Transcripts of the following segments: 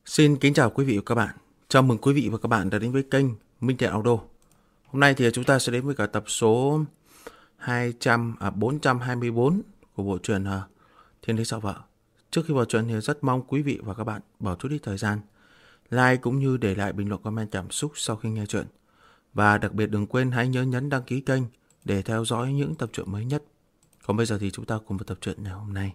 Xin kính chào quý vị và các bạn. Chào mừng quý vị và các bạn đã đến với kênh Minh Thiện Audio. Hôm nay thì chúng ta sẽ đến với cả tập số 424 của bộ truyện Thiên Đế Sao Vợ. Trước khi vào truyện thì rất mong quý vị và các bạn bỏ chút ít thời gian like cũng như để lại bình luận comment cảm xúc sau khi nghe truyện. Và đặc biệt đừng quên hãy nhớ nhấn đăng ký kênh để theo dõi những tập truyện mới nhất. Còn bây giờ thì chúng ta cùng vào tập truyện ngày hôm nay.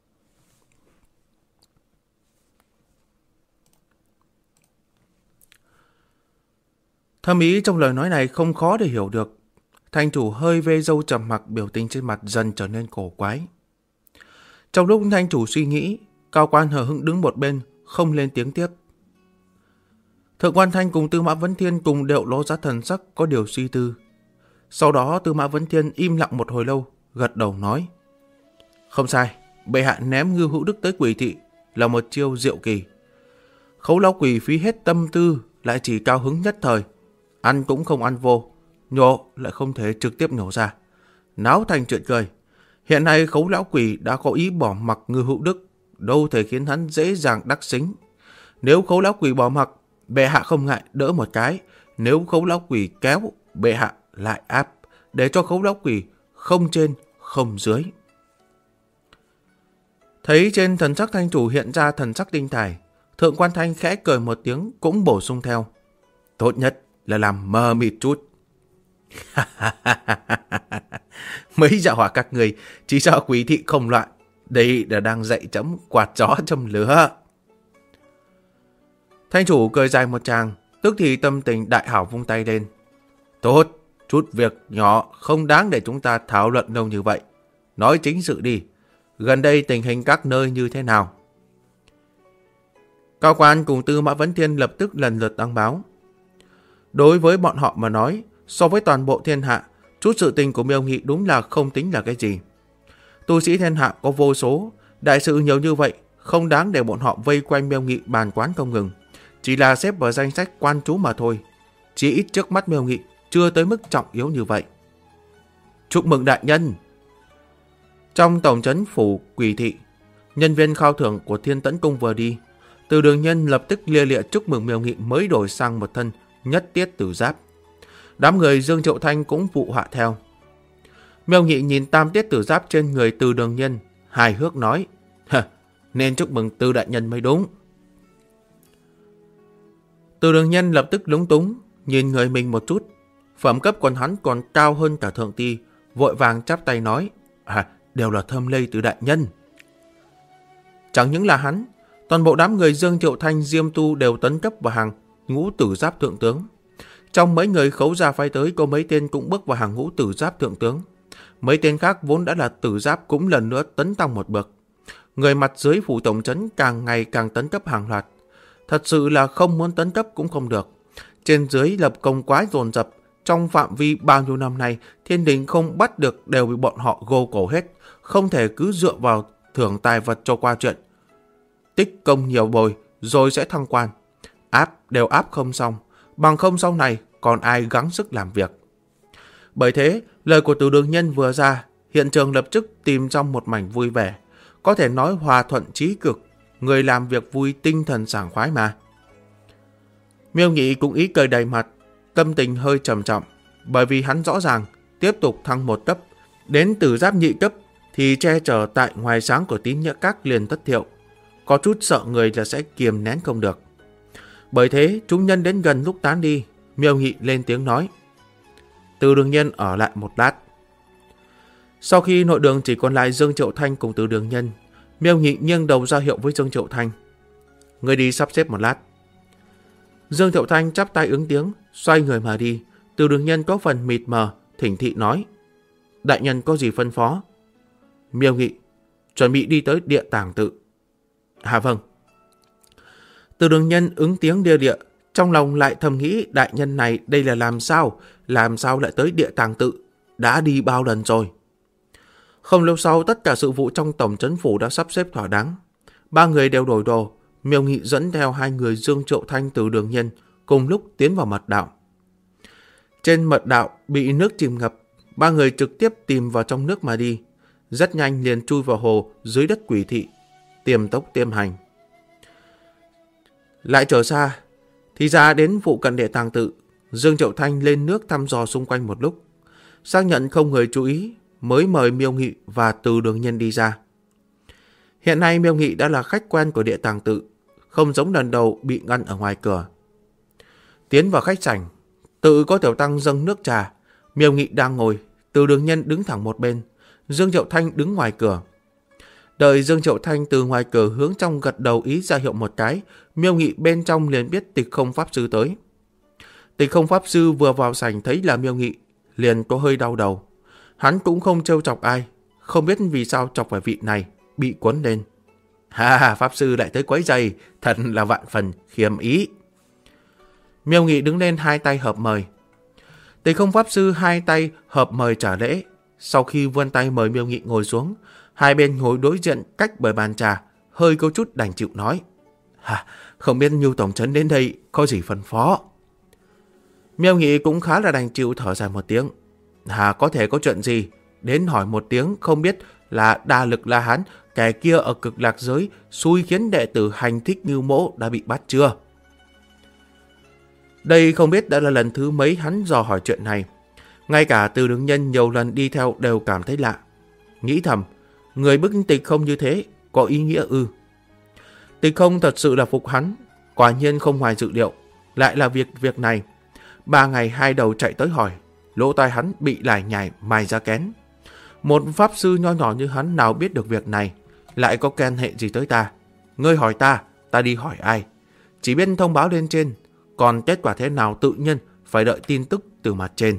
Thâm ý trong lời nói này không khó để hiểu được. Thành chủ hơi vê râu trầm mặc, biểu tình trên mặt dần trở nên cổ quái. Trong lúc thành chủ suy nghĩ, Cao Quan hờ hững đứng một bên, không lên tiếng tiếp. Thượng quan Thanh cùng Tư Mã Vấn Thiên cùng đều lộ ra thần sắc có điều suy tư. Sau đó Tư Mã Vấn Thiên im lặng một hồi lâu, gật đầu nói: Không sai, bệ hạ ném Ngưu Hữu Đức tới Quỷ thị là một chiêu diệu kỳ. Khấu lão quỷ phí hết tâm tư, lại chỉ cao hứng nhất thời, ăn cũng không ăn vô, nhổ lại không thể trực tiếp nhổ ra, náo thành chuyện cười. Hiện nay Khấu lão quỷ đã có ý bỏ mặc Ngưu Hữu Đức, đâu thể khiến hắn dễ dàng đắc xính. Nếu Khấu lão quỷ bỏ mặc, bệ hạ không ngại đỡ một cái. Nếu Khấu lão quỷ kéo, bệ hạ lại áp, để cho Khấu lão quỷ không trên không dưới. Thấy trên thần sắc thanh chủ hiện ra thần sắc tinh tài, Thượng quan Thanh khẽ cười một tiếng cũng bổ sung theo: Tốt nhất là làm mờ mịt chút. Mấy dạ hỏa các người chỉ sợ Quỷ thị không loạn, đây là đang dạy chấm quạt gió châm lửa. Thanh chủ cười dài một tràng, tức thì tâm tình đại hảo vung tay lên. Tốt, chút việc nhỏ không đáng để chúng ta thảo luận lâu như vậy. Nói chính sự đi, gần đây tình hình các nơi như thế nào? Cao Quan cùng Tư Mã Vấn Thiên lập tức lần lượt đăng báo. Đối với bọn họ mà nói, so với toàn bộ thiên hạ, chút sự tình của Miêu Nghị đúng là không tính là cái gì. Tu sĩ thiên hạ có vô số, đại sự nhiều như vậy, không đáng để bọn họ vây quanh Miêu Nghị bàn quán không ngừng. Chỉ là xếp vào danh sách quan trú mà thôi. Chỉ ít trước mắt Miêu Nghị chưa tới mức trọng yếu như vậy. Chúc mừng đại nhân! Trong tổng trấn phủ Quỷ thị, nhân viên khao thưởng của Thiên Tẫn Cung vừa đi, Từ Đường Nhân lập tức lia lịa chúc mừng Miêu Nghị mới đổi sang một thân nhất tiết tử giáp. Đám người Dương Triệu Thanh cũng phụ họa theo. Miêu Nghị nhìn tam tiết tử giáp trên người Từ Đường Nhân, hài hước nói: Nên chúc mừng Từ đại nhân mới đúng. Từ Đường Nhân lập tức lúng túng, nhìn người mình một chút. Phẩm cấp của hắn còn cao hơn cả thượng ti, vội vàng chắp tay nói: Đều là thơm lây từ đại nhân. Chẳng những là hắn, toàn bộ đám người Dương Triệu Thanh, Diêm Tu đều tấn cấp vào hàng ngũ tử giáp thượng tướng. Trong mấy người Khấu gia phái tới, có mấy tên cũng bước vào hàng ngũ tử giáp thượng tướng. Mấy tên khác vốn đã là tử giáp cũng lần nữa tấn tăng một bậc. Người mặt dưới phủ tổng trấn càng ngày càng tấn cấp hàng loạt. Thật sự là không muốn tấn cấp cũng không được. Trên dưới lập công quái dồn dập. Trong phạm vi bao nhiêu năm nay, thiên đình không bắt được đều bị bọn họ gô cổ hết. Không thể cứ dựa vào thưởng tài vật cho qua chuyện. Tích công nhiều bồi rồi sẽ thăng quan. Áp đều áp không xong. Bằng không sau này còn ai gắng sức làm việc. Bởi thế, lời của Từ Đường Nhân vừa ra, hiện trường lập tức tìm trong một mảnh vui vẻ. Có thể nói hòa thuận chí cực. Người làm việc vui tinh thần sảng khoái mà. Miêu Nghị cũng ý cười đầy mặt, tâm tình hơi trầm trọng, bởi vì hắn rõ ràng tiếp tục thăng một cấp, đến tử giáp nhị cấp thì che chở tại ngoài sáng của Tín Nghĩa Các liền thất thiệu, có chút sợ người là sẽ kiềm nén không được. Bởi thế chúng nhân đến gần lúc tán đi, Miêu Nghị lên tiếng nói: Từ Đường Nhân ở lại một lát. Sau khi nội đường chỉ còn lại Dương Triệu Thanh cùng Từ Đường Nhân, Miêu Nghị nghiêng đầu ra hiệu với Dương Triệu Thanh: Người đi sắp xếp một lát. Dương Triệu Thanh chắp tay ứng tiếng, xoay người mà đi. Từ Đường Nhân có phần mịt mờ, thỉnh thị nói: Đại nhân có gì phân phó? Miêu Nghị: Chuẩn bị đi tới Địa Tàng Tự. Vâng. Từ Đường Nhân ứng tiếng địa địa, trong lòng lại thầm nghĩ đại nhân này đây là làm sao lại tới Địa Tàng Tự, đã đi bao lần rồi. Không lâu sau, tất cả sự vụ trong tổng trấn phủ đã sắp xếp thỏa đáng. Ba người đều đổi đồ. Miêu Nghị dẫn theo hai người Dương Triệu Thanh, Từ Đường Nhân cùng lúc tiến vào mật đạo. Trên mật đạo bị nước chìm ngập, ba người trực tiếp tìm vào trong nước mà đi. Rất nhanh liền chui vào hồ dưới đất Quỷ thị, tiềm tốc tiêm hành. Lại trở xa, thì ra đến phụ cận Địa Tàng Tự, Dương Triệu Thanh lên nước thăm dò xung quanh một lúc, xác nhận không người chú ý, mới mời Miêu Nghị và Từ Đường Nhân đi ra. Hiện nay Miêu Nghị đã là khách quen của Địa Tàng Tự, không giống lần đầu bị ngăn ở ngoài cửa. Tiến vào khách sảnh, Tự có tiểu tăng dâng nước trà, Miêu Nghị đang ngồi, Từ Đường Nhân đứng thẳng một bên, Dương Triệu Thanh đứng ngoài cửa. Đợi Dương Triệu Thanh từ ngoài cửa hướng trong gật đầu ý ra hiệu một cái, Miêu Nghị bên trong liền biết Tịch Không Pháp Sư tới. Tịch Không Pháp Sư vừa vào sảnh thấy là Miêu Nghị, liền có hơi đau đầu. Hắn cũng không trêu chọc ai, không biết vì sao chọc phải vị này, bị cuốn lên. Ha, Pháp Sư lại tới quấy rầy, thật là vạn phần khiêm ý. Miêu Nghị đứng lên hai tay hợp mời. Tịch Không Pháp Sư hai tay hợp mời trả lễ. Sau khi vươn tay mời Miêu Nghị ngồi xuống, hai bên ngồi đối diện cách bởi bàn trà, hơi có chút đành chịu nói. Không biết Nhu Tổng Trấn đến đây có gì phân phó. Miêu Nghị cũng khá là đành chịu thở dài một tiếng. Có thể có chuyện gì, đến hỏi một tiếng không biết là Đa Lực La Hán, kẻ kia ở Cực Lạc Giới, xui khiến đệ tử Hành Thích Ngưu Mỗ đã bị bắt chưa? Đây không biết đã là lần thứ mấy hắn dò hỏi chuyện này. Ngay cả Từ Đường Nhân nhiều lần đi theo đều cảm thấy lạ. Nghĩ thầm, người bức Tịch Không như thế, có ý nghĩa ư? Tịch Không thật sự là phục hắn, quả nhiên không ngoài dự liệu. Lại là việc này. 3 ngày 2 đầu chạy tới hỏi, lỗ tai hắn bị lải nhải mài ra kén. Một pháp sư nho nhỏ như hắn nào biết được việc này, lại có can hệ gì tới ta? Ngươi hỏi ta đi hỏi ai? Chỉ biết thông báo lên trên, còn kết quả thế nào tự nhiên phải đợi tin tức từ mặt trên.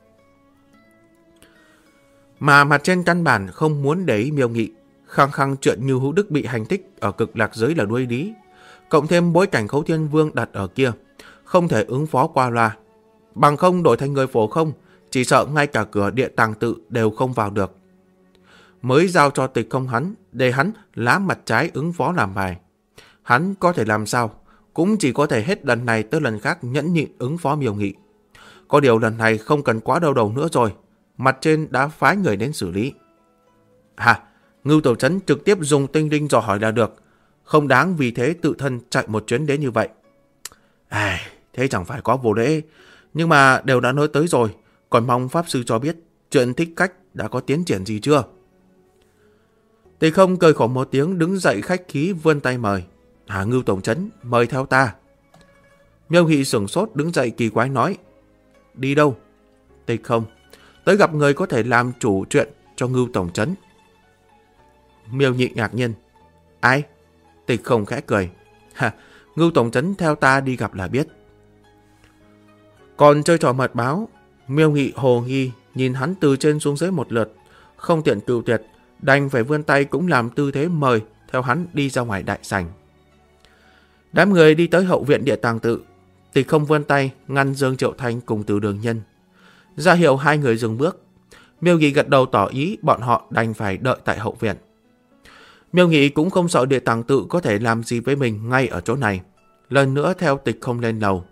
Mà mặt trên căn bản không muốn để ý Miêu Nghị, khăng khăng chuyện Như Hữu Đức bị hành thích ở Cực Lạc Giới là đuôi lý, cộng thêm bối cảnh Khấu Thiên Vương đặt ở kia, không thể ứng phó qua loa. Bằng không đổi thành người phổ không, chỉ sợ ngay cả cửa Địa Tàng Tự đều không vào được. Mới giao cho Tịch Không hắn, để hắn lá mặt trái ứng phó làm bài. Hắn có thể làm sao, cũng chỉ có thể hết lần này tới lần khác nhẫn nhịn ứng phó Miêu Nghị. Có điều lần này không cần quá đau đầu nữa rồi, mặt trên đã phái người đến xử lý. Ngưu Tổ Trấn trực tiếp dùng tinh linh dò hỏi là được, không đáng vì thế tự thân chạy một chuyến đến như vậy. Thế chẳng phải có vô lễ, nhưng mà đều đã nói tới rồi, còn mong Pháp Sư cho biết chuyện Thích Cách đã có tiến triển gì chưa? Tịch Không cười khổ một tiếng đứng dậy khách khí vươn tay mời. Ngưu Tổng Trấn, mời theo ta. Miêu Nghị sửng sốt đứng dậy kỳ quái nói. Đi đâu? Tịch Không, tới gặp người có thể làm chủ chuyện cho Ngưu Tổng Trấn. Miêu Nghị ngạc nhiên. Ai? Tịch Không khẽ cười. Ngưu Tổng Trấn theo ta đi gặp là biết. Còn chơi trò mật báo, Miêu Nghị hồ nghi nhìn hắn từ trên xuống dưới một lượt, không tiện cự tuyệt, đành phải vươn tay cũng làm tư thế mời theo hắn đi ra ngoài đại sảnh. Đám người đi tới hậu viện Địa Tàng Tự, Tịch Không vươn tay ngăn Dương Triệu Thanh cùng Từ Đường Nhân, ra hiệu hai người dừng bước. Miêu Nghị gật đầu tỏ ý bọn họ đành phải đợi tại hậu viện. Miêu Nghị cũng không sợ Địa Tàng Tự có thể làm gì với mình ngay ở chỗ này, lần nữa theo Tịch Không lên lầu.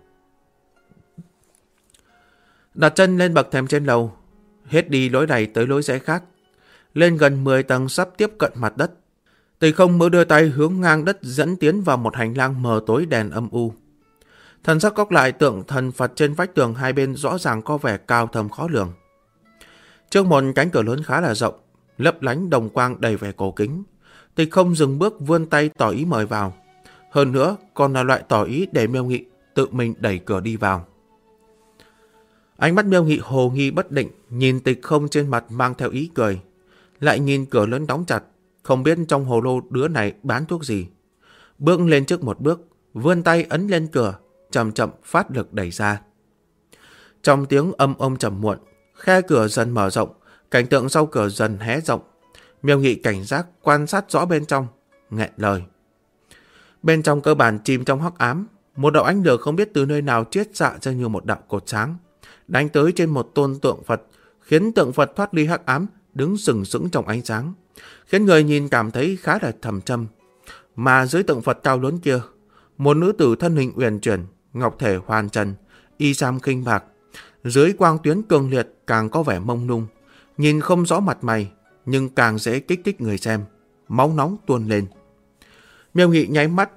Đặt chân lên bậc thềm trên lầu, hết đi lối này tới lối rẽ khác, lên gần 10 tầng sắp tiếp cận mặt đất. Tịch Không mới đưa tay hướng ngang đất dẫn tiến vào một hành lang mờ tối đèn âm u. Thần sắc cốc lại tượng thần Phật trên vách tường hai bên rõ ràng có vẻ cao thâm khó lường. Trước một cánh cửa lớn khá là rộng, lấp lánh đồng quang đầy vẻ cổ kính. Tịch Không dừng bước vươn tay tỏ ý mời vào. Hơn nữa còn là loại tỏ ý để Miêu Nghị tự mình đẩy cửa đi vào. Ánh mắt Miêu Nghị hồ nghi bất định, nhìn Tịch Không trên mặt mang theo ý cười, lại nhìn cửa lớn đóng chặt, không biết trong hồ lô đứa này bán thuốc gì. Bước lên trước một bước, vươn tay ấn lên cửa, chậm chậm phát lực đẩy ra. Trong tiếng âm trầm muộn, khe cửa dần mở rộng, cảnh tượng sau cửa dần hé rộng. Miêu Nghị cảnh giác quan sát rõ bên trong, nghẹn lời. Bên trong cơ bản chìm trong hắc ám, một đạo ánh lửa không biết từ nơi nào chiết xạ ra như một đạo cột sáng, đánh tới trên một tôn tượng Phật, khiến tượng Phật thoát ly hắc ám, đứng sừng sững trong ánh sáng, khiến người nhìn cảm thấy khá là trầm trầm. Mà dưới tượng Phật cao lớn kia, một nữ tử thân hình uyển chuyển, ngọc thể hoàn trần, y sam khinh bạc, dưới quang tuyến cường liệt càng có vẻ mông lung, nhìn không rõ mặt mày, nhưng càng dễ kích thích người xem, máu nóng tuôn lên. Miêu Nghị nháy mắt,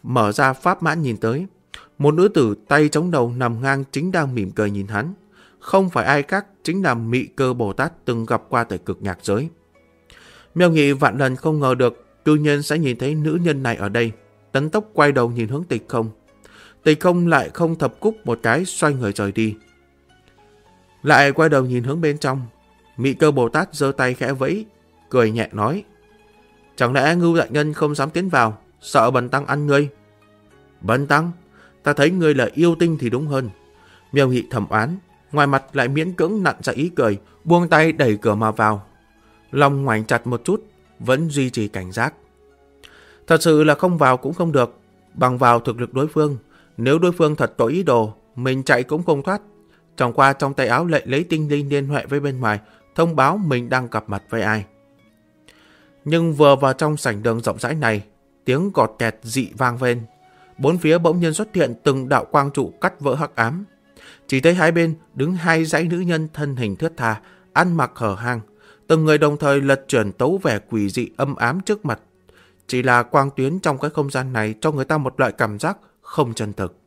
mở ra pháp nhãn nhìn tới. Một nữ tử tay chống đầu nằm ngang chính đang mỉm cười nhìn hắn. Không phải ai khác, chính là Mị Cơ Bồ Tát từng gặp qua tại cực nhạc giới. Miêu Nghị vạn lần không ngờ được cư nhiên sẽ nhìn thấy nữ nhân này ở đây. Tấn tốc quay đầu nhìn hướng Tịch Không. Tịch Không lại không thập cúc một cái, xoay người rời đi. Lại quay đầu nhìn hướng bên trong. Mị Cơ Bồ Tát giơ tay khẽ vẫy, cười nhẹ nói: chẳng lẽ Ngưu đại nhân không dám tiến vào, sợ bần tăng ăn ngươi? Bần tăng, ta thấy ngươi là yêu tinh thì đúng hơn. Miêu Nghị thầm oán, ngoài mặt lại miễn cưỡng nặn ra ý cười, buông tay đẩy cửa mà vào. Lòng ngoảnh chặt một chút, vẫn duy trì cảnh giác. Thật sự là không vào cũng không được, bằng vào thực lực đối phương. Nếu đối phương thật có ý đồ, mình chạy cũng không thoát. Chẳng qua trong tay áo lại lấy tinh linh liên hệ với bên ngoài, thông báo mình đang gặp mặt với ai. Nhưng vừa vào trong sảnh đường rộng rãi này, tiếng cọt kẹt dị vang lên. Bốn phía bỗng nhiên xuất hiện từng đạo quang trụ cắt vỡ hắc ám. Chỉ thấy hai bên đứng hai dãy nữ nhân thân hình thướt tha, ăn mặc hở hang. Từng người đồng thời lật chuyển tấu vẻ quỷ dị âm ám trước mặt. Chỉ là quang tuyến trong cái không gian này cho người ta một loại cảm giác không chân thực.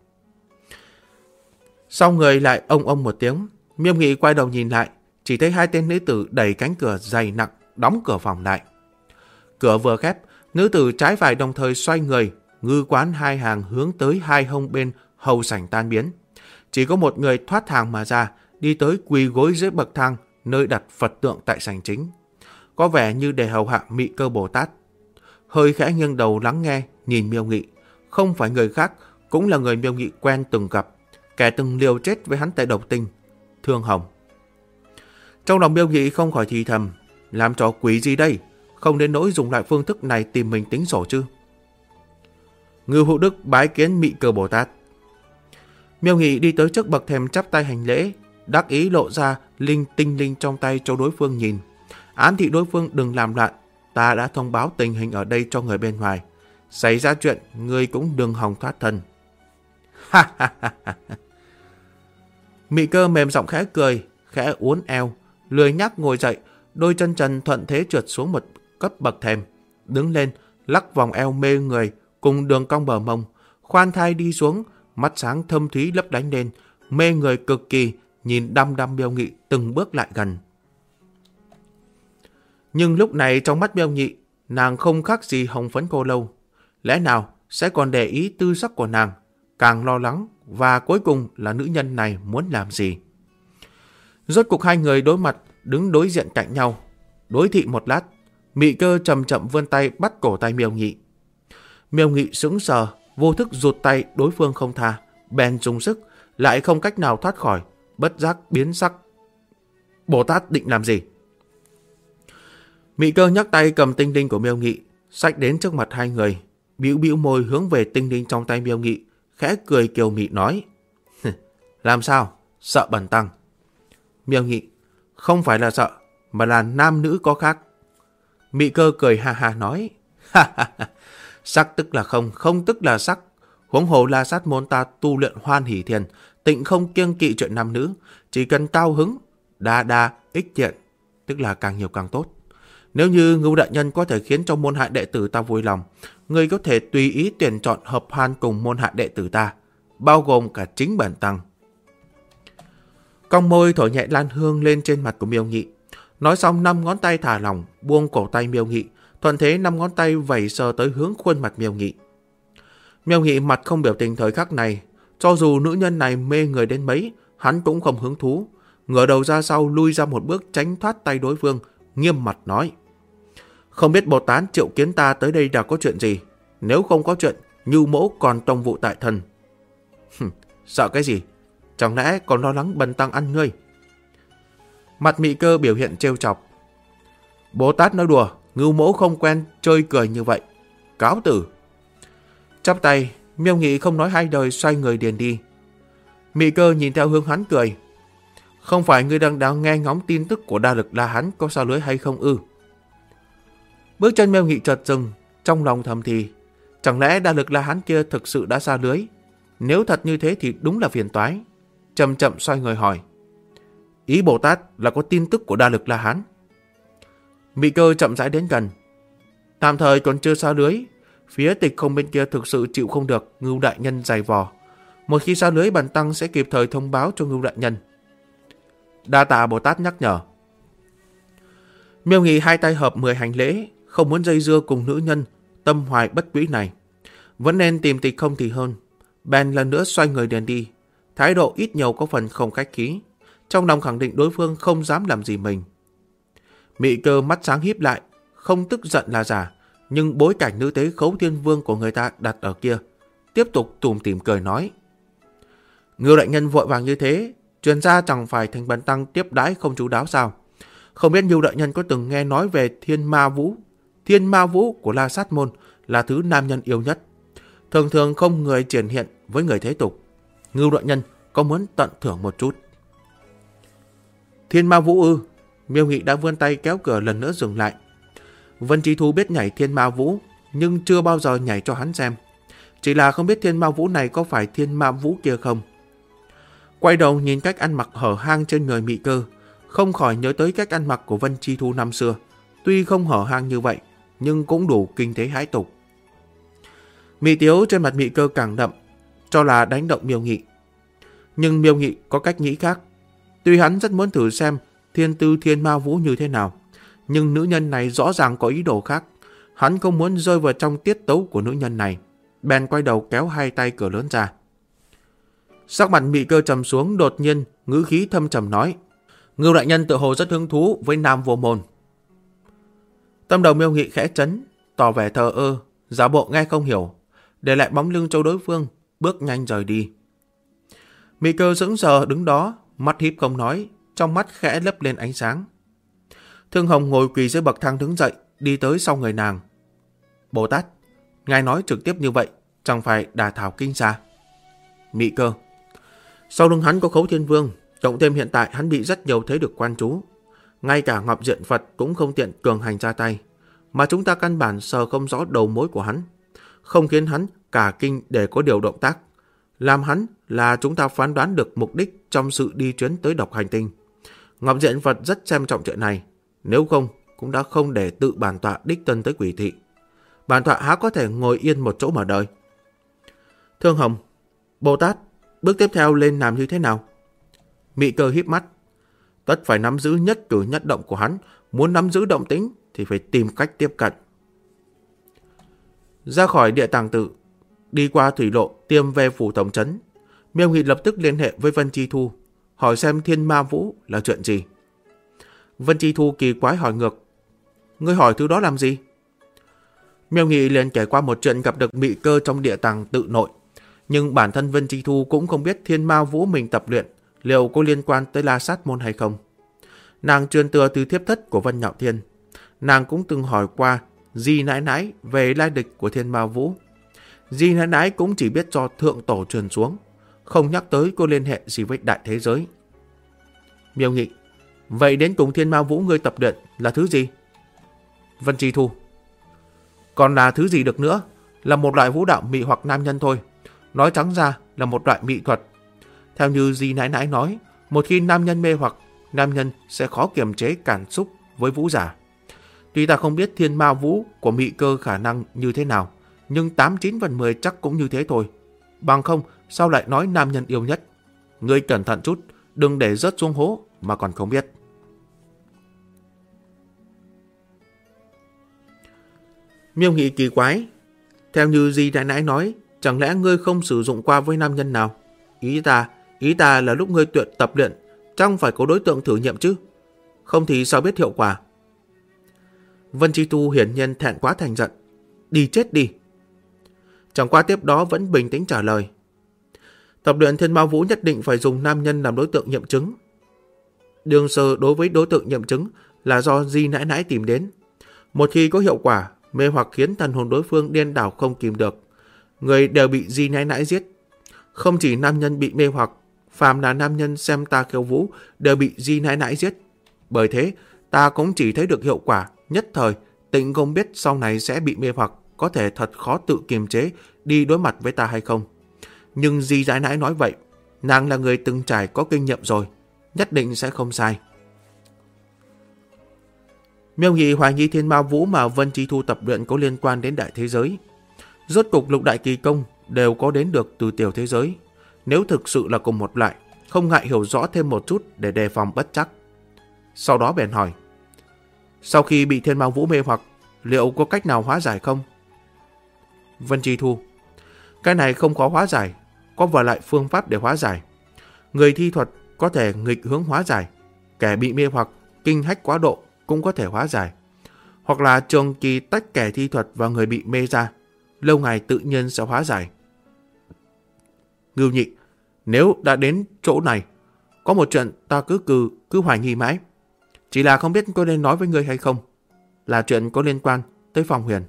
Sau người lại ông một tiếng, Miêu Nghị quay đầu nhìn lại, chỉ thấy hai tên nữ tử đẩy cánh cửa dày nặng, đóng cửa phòng lại. Cửa vừa khép, nữ tử trái phải đồng thời xoay người, ngư quán hai hàng hướng tới hai hông bên hầu sảnh tan biến. Chỉ có một người thoát hàng mà ra, đi tới quỳ gối dưới bậc thang, nơi đặt Phật tượng tại sảnh chính. Có vẻ như để hầu hạ Mị Cơ Bồ Tát. Hơi khẽ nghiêng đầu lắng nghe, nhìn Miêu Nghị. Không phải người khác, cũng là người Miêu Nghị quen từng gặp, kẻ từng liều chết với hắn tại Độc Tinh, Thương Hồng. Trong lòng Miêu Nghị không khỏi thì thầm, làm trò quỷ gì đây? Không đến nỗi dùng lại phương thức này tìm mình tính sổ chứ. Ngưu Hữu Đức bái kiến Mị Cơ Bồ Tát. Miêu Nghị đi tới trước bậc thềm chắp tay hành lễ, đắc ý lộ ra tinh linh trong tay cho đối phương nhìn. Ám thị đối phương đừng làm loạn, ta đã thông báo tình hình ở đây cho người bên ngoài. Xảy ra chuyện, ngươi cũng đừng hòng thoát thân. Ha ha ha ha. Mị Cơ mềm giọng khẽ cười, khẽ uốn eo, lười nhác ngồi dậy, đôi chân trần thuận thế trượt xuống một cấp bậc thềm, đứng lên, lắc vòng eo mê người cùng đường cong bờ mông, khoan thai đi xuống, mắt sáng thâm thúy lấp lánh lên, mê người cực kỳ, nhìn đăm đăm Miêu Nghị từng bước lại gần. Nhưng lúc này trong mắt Miêu Nghị, nàng không khác gì hồng phấn cô lâu. Lẽ nào sẽ còn để ý tư sắc của nàng, càng lo lắng và cuối cùng là nữ nhân này muốn làm gì. Rốt cục hai người đối mặt, đứng đối diện cạnh nhau. Đối thị một lát, Mị Cơ chậm chậm vươn tay bắt cổ tay Miêu Nghị. Miêu Nghị sững sờ, vô thức rụt tay đối phương không tha, bèn dùng sức, lại không cách nào thoát khỏi, bất giác biến sắc. Bồ Tát định làm gì? Mị Cơ nhấc tay cầm tinh linh của Miêu Nghị, xách đến trước mặt hai người, bĩu bĩu môi hướng về tinh linh trong tay Miêu Nghị, khẽ cười kiều mị nói: làm sao? Sợ bần tăng? Miêu Nghị: không phải là sợ, mà là nam nữ có khác. Mị Cơ cười ha ha nói: ha ha ha, sắc tức là không, không tức là sắc. Huống hồ La Sát môn ta tu luyện hoan hỷ thiền, tịnh không kiêng kỵ chuyện nam nữ, chỉ cần cao hứng, đa ích thiện, tức là càng nhiều càng tốt. Nếu như Ngưu đại nhân có thể khiến cho môn hạ đệ tử ta vui lòng, ngươi có thể tùy ý tuyển chọn hợp hoan cùng môn hạ đệ tử ta, bao gồm cả chính bần tăng. Cong môi thổi nhẹ lan hương lên trên mặt của Miêu Nghị. Nói xong 5 ngón tay thả lỏng, buông cổ tay Miêu Nghị, thuận thế 5 ngón tay vẩy sờ tới hướng khuôn mặt Miêu Nghị. Miêu Nghị mặt không biểu tình thời khắc này, cho dù nữ nhân này mê người đến mấy, hắn cũng không hứng thú, ngửa đầu ra sau lui ra một bước tránh thoát tay đối phương, nghiêm mặt nói: không biết Bồ Tát triệu kiến ta tới đây đã có chuyện gì? Nếu không có chuyện, Như Mỗ còn tông vụ tại thân. Sợ cái gì? Chẳng lẽ còn lo lắng bần tăng ăn ngươi? Mặt Mị Cơ biểu hiện trêu chọc. Bồ Tát nói đùa, Ngưu Mỗ không quen chơi cười như vậy. Cáo tử. Chắp tay, Miêu Nghị không nói hai lời xoay người điền đi. Mị Cơ nhìn theo hướng hắn cười. Không phải ngươi đang nghe ngóng tin tức của Đa Lực La Hán có sao lưới hay không ư? Bước chân Miêu Nghị chợt dừng, trong lòng thầm thì, chẳng lẽ Đa Lực La Hán kia thực sự đã xa lưới? Nếu thật như thế thì đúng là phiền toái. Chậm chậm xoay người hỏi: ý Bồ Tát là có tin tức của Đa Lực La Hán? Mị Cơ chậm rãi đến gần. Tạm thời còn chưa xa lưới, Phía Tịch Không bên kia thực sự chịu không được Ngưu đại nhân giày vò. Một khi xa lưới, bần tăng sẽ kịp thời thông báo cho Ngưu đại nhân. Đa tạ Bồ Tát nhắc nhở. Miêu Nghị hai tay hợp 10 hành lễ, không muốn dây dưa cùng nữ nhân tâm hoài bất quý này. Vẫn nên tìm Tịch Không thì hơn. Bèn lần nữa xoay người liền đi, thái độ ít nhiều có phần không khách khí, trong lòng khẳng định đối phương không dám làm gì mình. Mị Cơ mắt sáng híp lại, không tức giận là giả, nhưng bối cảnh nữ tế Khấu Thiên Vương của người ta đặt ở kia, tiếp tục tủm tỉm cười nói: Ngưu đại nhân vội vàng như thế, truyền ra chẳng phải thành bần tăng tiếp đãi không chú đáo sao? Không biết Ngưu đại nhân có từng nghe nói về Thiên Ma Vũ? Thiên Ma Vũ của La Sát Môn là thứ nam nhân yêu nhất, thường thường không người triển hiện với người thế tục. Ngưu đại nhân có muốn tận thưởng một chút? Thiên Ma Vũ ư? Miêu Nghị đã vươn tay kéo cửa lần nữa dừng lại. Vân Chi Thu biết nhảy Thiên Ma Vũ, nhưng chưa bao giờ nhảy cho hắn xem. Chỉ là không biết Thiên Ma Vũ này có phải Thiên Ma Vũ kia không. Quay đầu nhìn cách ăn mặc hở hang trên người Mị Cơ, không khỏi nhớ tới cách ăn mặc của Vân Chi Thu năm xưa. Tuy không hở hang như vậy, nhưng cũng đủ kinh thế hãi tục. Mị tiếu trên mặt Mị Cơ càng đậm, cho là đánh động Miêu Nghị. Nhưng Miêu Nghị có cách nghĩ khác. Tuy hắn rất muốn thử xem thiên tư Thiên Ma Vũ như thế nào, nhưng nữ nhân này rõ ràng có ý đồ khác. Hắn không muốn rơi vào trong tiết tấu của nữ nhân này, bèn quay đầu kéo hai tay cửa lớn ra. Sắc mặt Mị Cơ trầm xuống, đột nhiên ngữ khí thâm trầm nói: Ngưu đại nhân tự hồ rất hứng thú với Nam Vô Môn. Tâm đầu Miêu Nghị khẽ chấn, tỏ vẻ thờ ơ, giả bộ nghe không hiểu, để lại bóng lưng cho đối phương, bước nhanh rời đi. Mị Cơ sững sờ đứng đó, mắt híp không nói, trong mắt khẽ lấp lên ánh sáng. Thương Hồng ngồi quỳ dưới bậc thang đứng dậy, đi tới sau người nàng. Bồ Tát, ngài nói trực tiếp như vậy, chẳng phải đả thảo kinh xa? Mị Cơ: Sau lưng hắn có Khấu Thiên Vương, cộng thêm hiện tại hắn bị rất nhiều thế lực quan trú. Ngay cả Ngọc Diện Phật cũng không tiện cường hành ra tay, mà chúng ta căn bản sờ không rõ đầu mối của hắn, không khiến hắn cả kinh để có điều động tác. Làm hắn là chúng ta phán đoán được mục đích trong sự đi chuyến tới Độc Hành Tinh. Ngọc Diện Phật rất xem trọng chuyện này, nếu không cũng đã không để tự bản tọa đích thân tới Quỷ Thị. Bản tọa há có thể ngồi yên một chỗ mà đợi. Thương Hồng: Bồ Tát, bước tiếp theo lên làm như thế nào? Mị Cơ híp mắt: Tất phải nắm giữ nhất cử nhất động của hắn, muốn nắm giữ động tĩnh thì phải tìm cách tiếp cận. Ra khỏi Địa Tàng Tự, đi qua thủy lộ tiêm về phủ tổng trấn, Miêu Nghị lập tức liên hệ với Vân Chi Thu, hỏi xem Thiên Ma Vũ là chuyện gì. Vân Chi Thu kỳ quái hỏi ngược: Ngươi hỏi thứ đó làm gì? Miêu Nghị liền kể qua một chuyện gặp được Mị Cơ trong Địa Tàng Tự nội, nhưng bản thân Vân Chi Thu cũng không biết Thiên Ma Vũ mình tập luyện liệu có liên quan tới La Sát Môn hay không. Nàng truyền thừa từ thiếp thất của Vân Nhạo Thiên. Nàng cũng từng hỏi qua Di nãi nãi về lai lịch của Thiên Ma Vũ. Di nãi nãi cũng chỉ biết cho thượng tổ truyền xuống, không nhắc tới có liên hệ gì với đại thế giới. Miêu Nghị: Vậy đến cùng Thiên Ma Vũ ngươi tập luyện là thứ gì? Vân Chi Thu: Còn là thứ gì được nữa, là một loại vũ đạo mị hoặc nam nhân thôi. Nói trắng ra là một loại mỹ thuật. Theo như Di nãi nãi nói, một khi nam nhân mê hoặc, nam nhân sẽ khó kiềm chế cảm xúc với vũ giả. Tuy ta không biết Thiên Ma Vũ của Mị Cơ khả năng như thế nào, nhưng 89 phần 10 chắc cũng như thế thôi. Bằng không, sao lại nói nam nhân yêu nhất? Ngươi cẩn thận chút, đừng để rớt xuống hố mà còn không biết. Miêu Nghị kỳ quái: Theo như Di nãi nãi nói, chẳng lẽ ngươi không sử dụng qua với nam nhân nào? Ý ta là lúc ngươi tập luyện, chẳng phải có đối tượng thử nghiệm chứ? Không thì sao biết hiệu quả? Vân Chi Tu hiển nhiên thẹn quá thành giận: Đi chết đi! Chẳng qua tiếp đó vẫn bình tĩnh trả lời: Tập luyện Thiên Ma Vũ nhất định phải dùng nam nhân làm đối tượng nghiệm chứng. Đương sơ đối với đối tượng nghiệm chứng là do Di nãi nãi tìm đến. Một khi có hiệu quả, mê hoặc khiến thần hồn đối phương điên đảo không kìm được, người đều bị Di nãi nãi giết. Không chỉ nam nhân bị mê hoặc, phàm là nam nhân xem ta khiêu vũ đều bị Di nãi nãi giết. Bởi thế, ta cũng chỉ thấy được hiệu quả nhất thời, tịnh không biết sau này sẽ bị mê hoặc, có thể thật khó tự kiềm chế đi đối mặt với ta hay không. Nhưng Di nãi nãi nói vậy, nàng là người từng trải có kinh nghiệm rồi, nhất định sẽ không sai. Miêu Nghị hoài nghi Thiên Ma Vũ mà Vân Chi Thu tập luyện có liên quan đến đại thế giới. Rốt cục lục đại kỳ công đều có đến được từ tiểu thế giới. Nếu thực sự là cùng một loại, không ngại hiểu rõ thêm một chút để đề phòng bất trắc. Sau đó bèn hỏi, sau khi bị Thiên Ma Vũ mê hoặc, liệu có cách nào hóa giải không? Vân Chi Thu, cái này không khó hóa giải, có vài loại phương pháp để hóa giải. Người thi thuật có thể nghịch hướng hóa giải, kẻ bị mê hoặc kinh hách quá độ cũng có thể hóa giải, hoặc là trường kỳ tách kẻ thi thuật và người bị mê ra, lâu ngày tự nhiên sẽ hóa giải. Ngưu Nhị, nếu đã đến chỗ này, có một chuyện ta cứ hoài nghi mãi, chỉ là không biết có nên nói với ngươi hay không, là chuyện có liên quan tới Phong Huyền.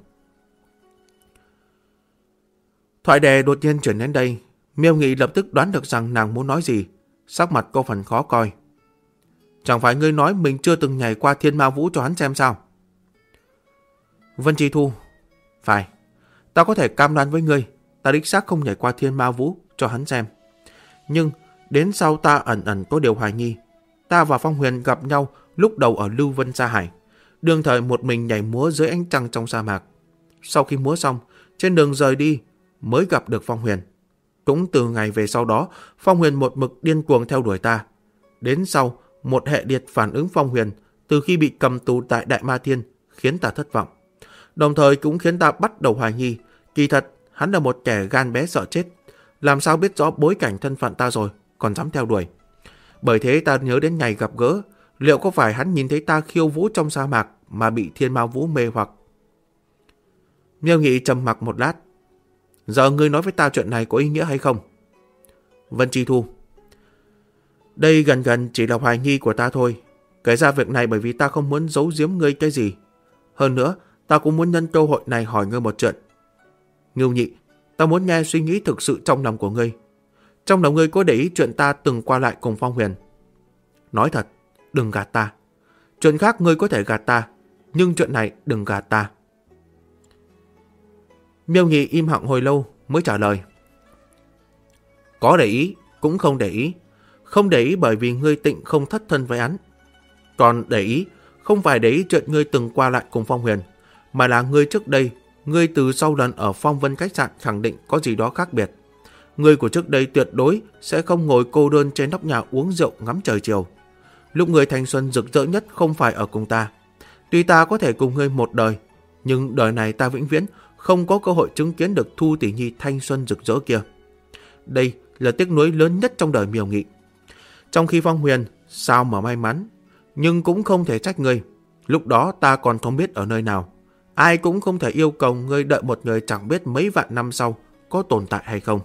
Thoại đề đột nhiên chuyển đến đây, Miêu Nghị lập tức đoán được rằng nàng muốn nói gì, sắc mặt có phần khó coi. Chẳng phải ngươi nói mình chưa từng nhảy qua Thiên Ma Vũ cho hắn xem sao? Vân Chi Thu, phải, ta có thể cam đoan với ngươi, ta đích xác không nhảy qua Thiên Ma Vũ cho hắn xem. Nhưng đến sau ta ẩn ẩn có điều hoài nghi. Ta và Phong Huyền gặp nhau lúc đầu ở Lưu Vân Sa Hải, đương thời một mình nhảy múa dưới ánh trăng trong sa mạc. Sau khi múa xong, trên đường rời đi mới gặp được Phong Huyền. Cũng từ ngày về sau đó, Phong Huyền một mực điên cuồng theo đuổi ta. Đến sau, một hệ liệt phản ứng Phong Huyền từ khi bị cầm tù tại Đại Ma Thiên khiến ta thất vọng. Đồng thời cũng khiến ta bắt đầu hoài nghi, kỳ thật hắn là một kẻ gan bé sợ chết. Làm sao biết rõ bối cảnh thân phận ta rồi, còn dám theo đuổi. Bởi thế ta nhớ đến ngày gặp gỡ, liệu có phải hắn nhìn thấy ta khiêu vũ trong sa mạc mà bị Thiên Ma Vũ mê hoặc? Miêu Nghị trầm mặc một lát. Giờ ngươi nói với ta chuyện này có ý nghĩa hay không? Vân Chi Thu, đây gần chỉ là hoài nghi của ta thôi. Kể ra việc này bởi vì ta không muốn giấu giếm ngươi cái gì. Hơn nữa, ta cũng muốn nhân cơ hội này hỏi ngươi một chuyện. Ngưu Nhị, ta muốn nghe suy nghĩ thực sự trong lòng của ngươi. Trong lòng ngươi có để ý chuyện ta từng qua lại cùng Phong Huyền? Nói thật, đừng gạt ta. Chuyện khác ngươi có thể gạt ta, nhưng chuyện này đừng gạt ta. Miêu Nghị im lặng hồi lâu mới trả lời. Có để ý, cũng không để ý. Không để ý bởi vì ngươi tịnh không thất thân với hắn. Còn để ý, không phải để ý chuyện ngươi từng qua lại cùng Phong Huyền, mà là ngươi trước đây, ngươi từ sau lần ở Phong Vân khách sạn khẳng định có gì đó khác biệt. Ngươi của trước đây tuyệt đối sẽ không ngồi cô đơn trên nóc nhà uống rượu ngắm trời chiều. Lúc ngươi thanh xuân rực rỡ nhất không phải ở cùng ta. Tuy ta có thể cùng ngươi một đời, nhưng đời này ta vĩnh viễn không có cơ hội chứng kiến được Thu tỷ nhi thanh xuân rực rỡ kia. Đây là tiếc nuối lớn nhất trong đời Miêu Nghị. Trong khi Phong Huyền sao mà may mắn, nhưng cũng không thể trách ngươi. Lúc đó ta còn không biết ở nơi nào. Ai cũng không thể yêu cầu ngươi đợi một người chẳng biết mấy vạn năm sau có tồn tại hay không.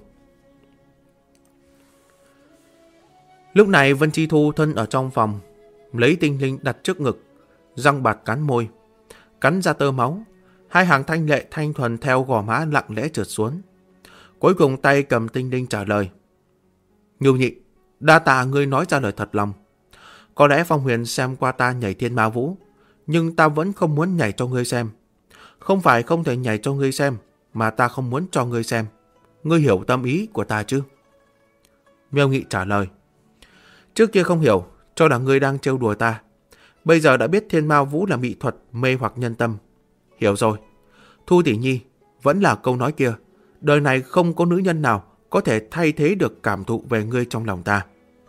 Lúc này Vân Chi Thu thân ở trong phòng, lấy tinh linh đặt trước ngực, răng bạt cắn môi, cắn ra tơ máu. Hai hàng thanh lệ thanh thuần theo gò má lặng lẽ trượt xuống. Cuối cùng tay cầm tinh linh trả lời. Ngưu Nhị, đa tạ ngươi nói ra lời thật lòng. Có lẽ Phong Huyền xem qua ta nhảy Thiên Ma Vũ, nhưng ta vẫn không muốn nhảy cho ngươi xem. Không phải không thể nhảy cho ngươi xem, mà ta không muốn cho ngươi xem. Ngươi hiểu tâm ý của ta chứ? Miêu Nghị trả lời. Trước kia không hiểu, cho là ngươi đang trêu đùa ta. Bây giờ đã biết Thiên Ma Vũ là mỹ thuật mê hoặc nhân tâm. Hiểu rồi. Thu tỷ nhi, vẫn là câu nói kia. Đời này không có nữ nhân nào có thể thay thế được cảm thụ về ngươi trong lòng ta.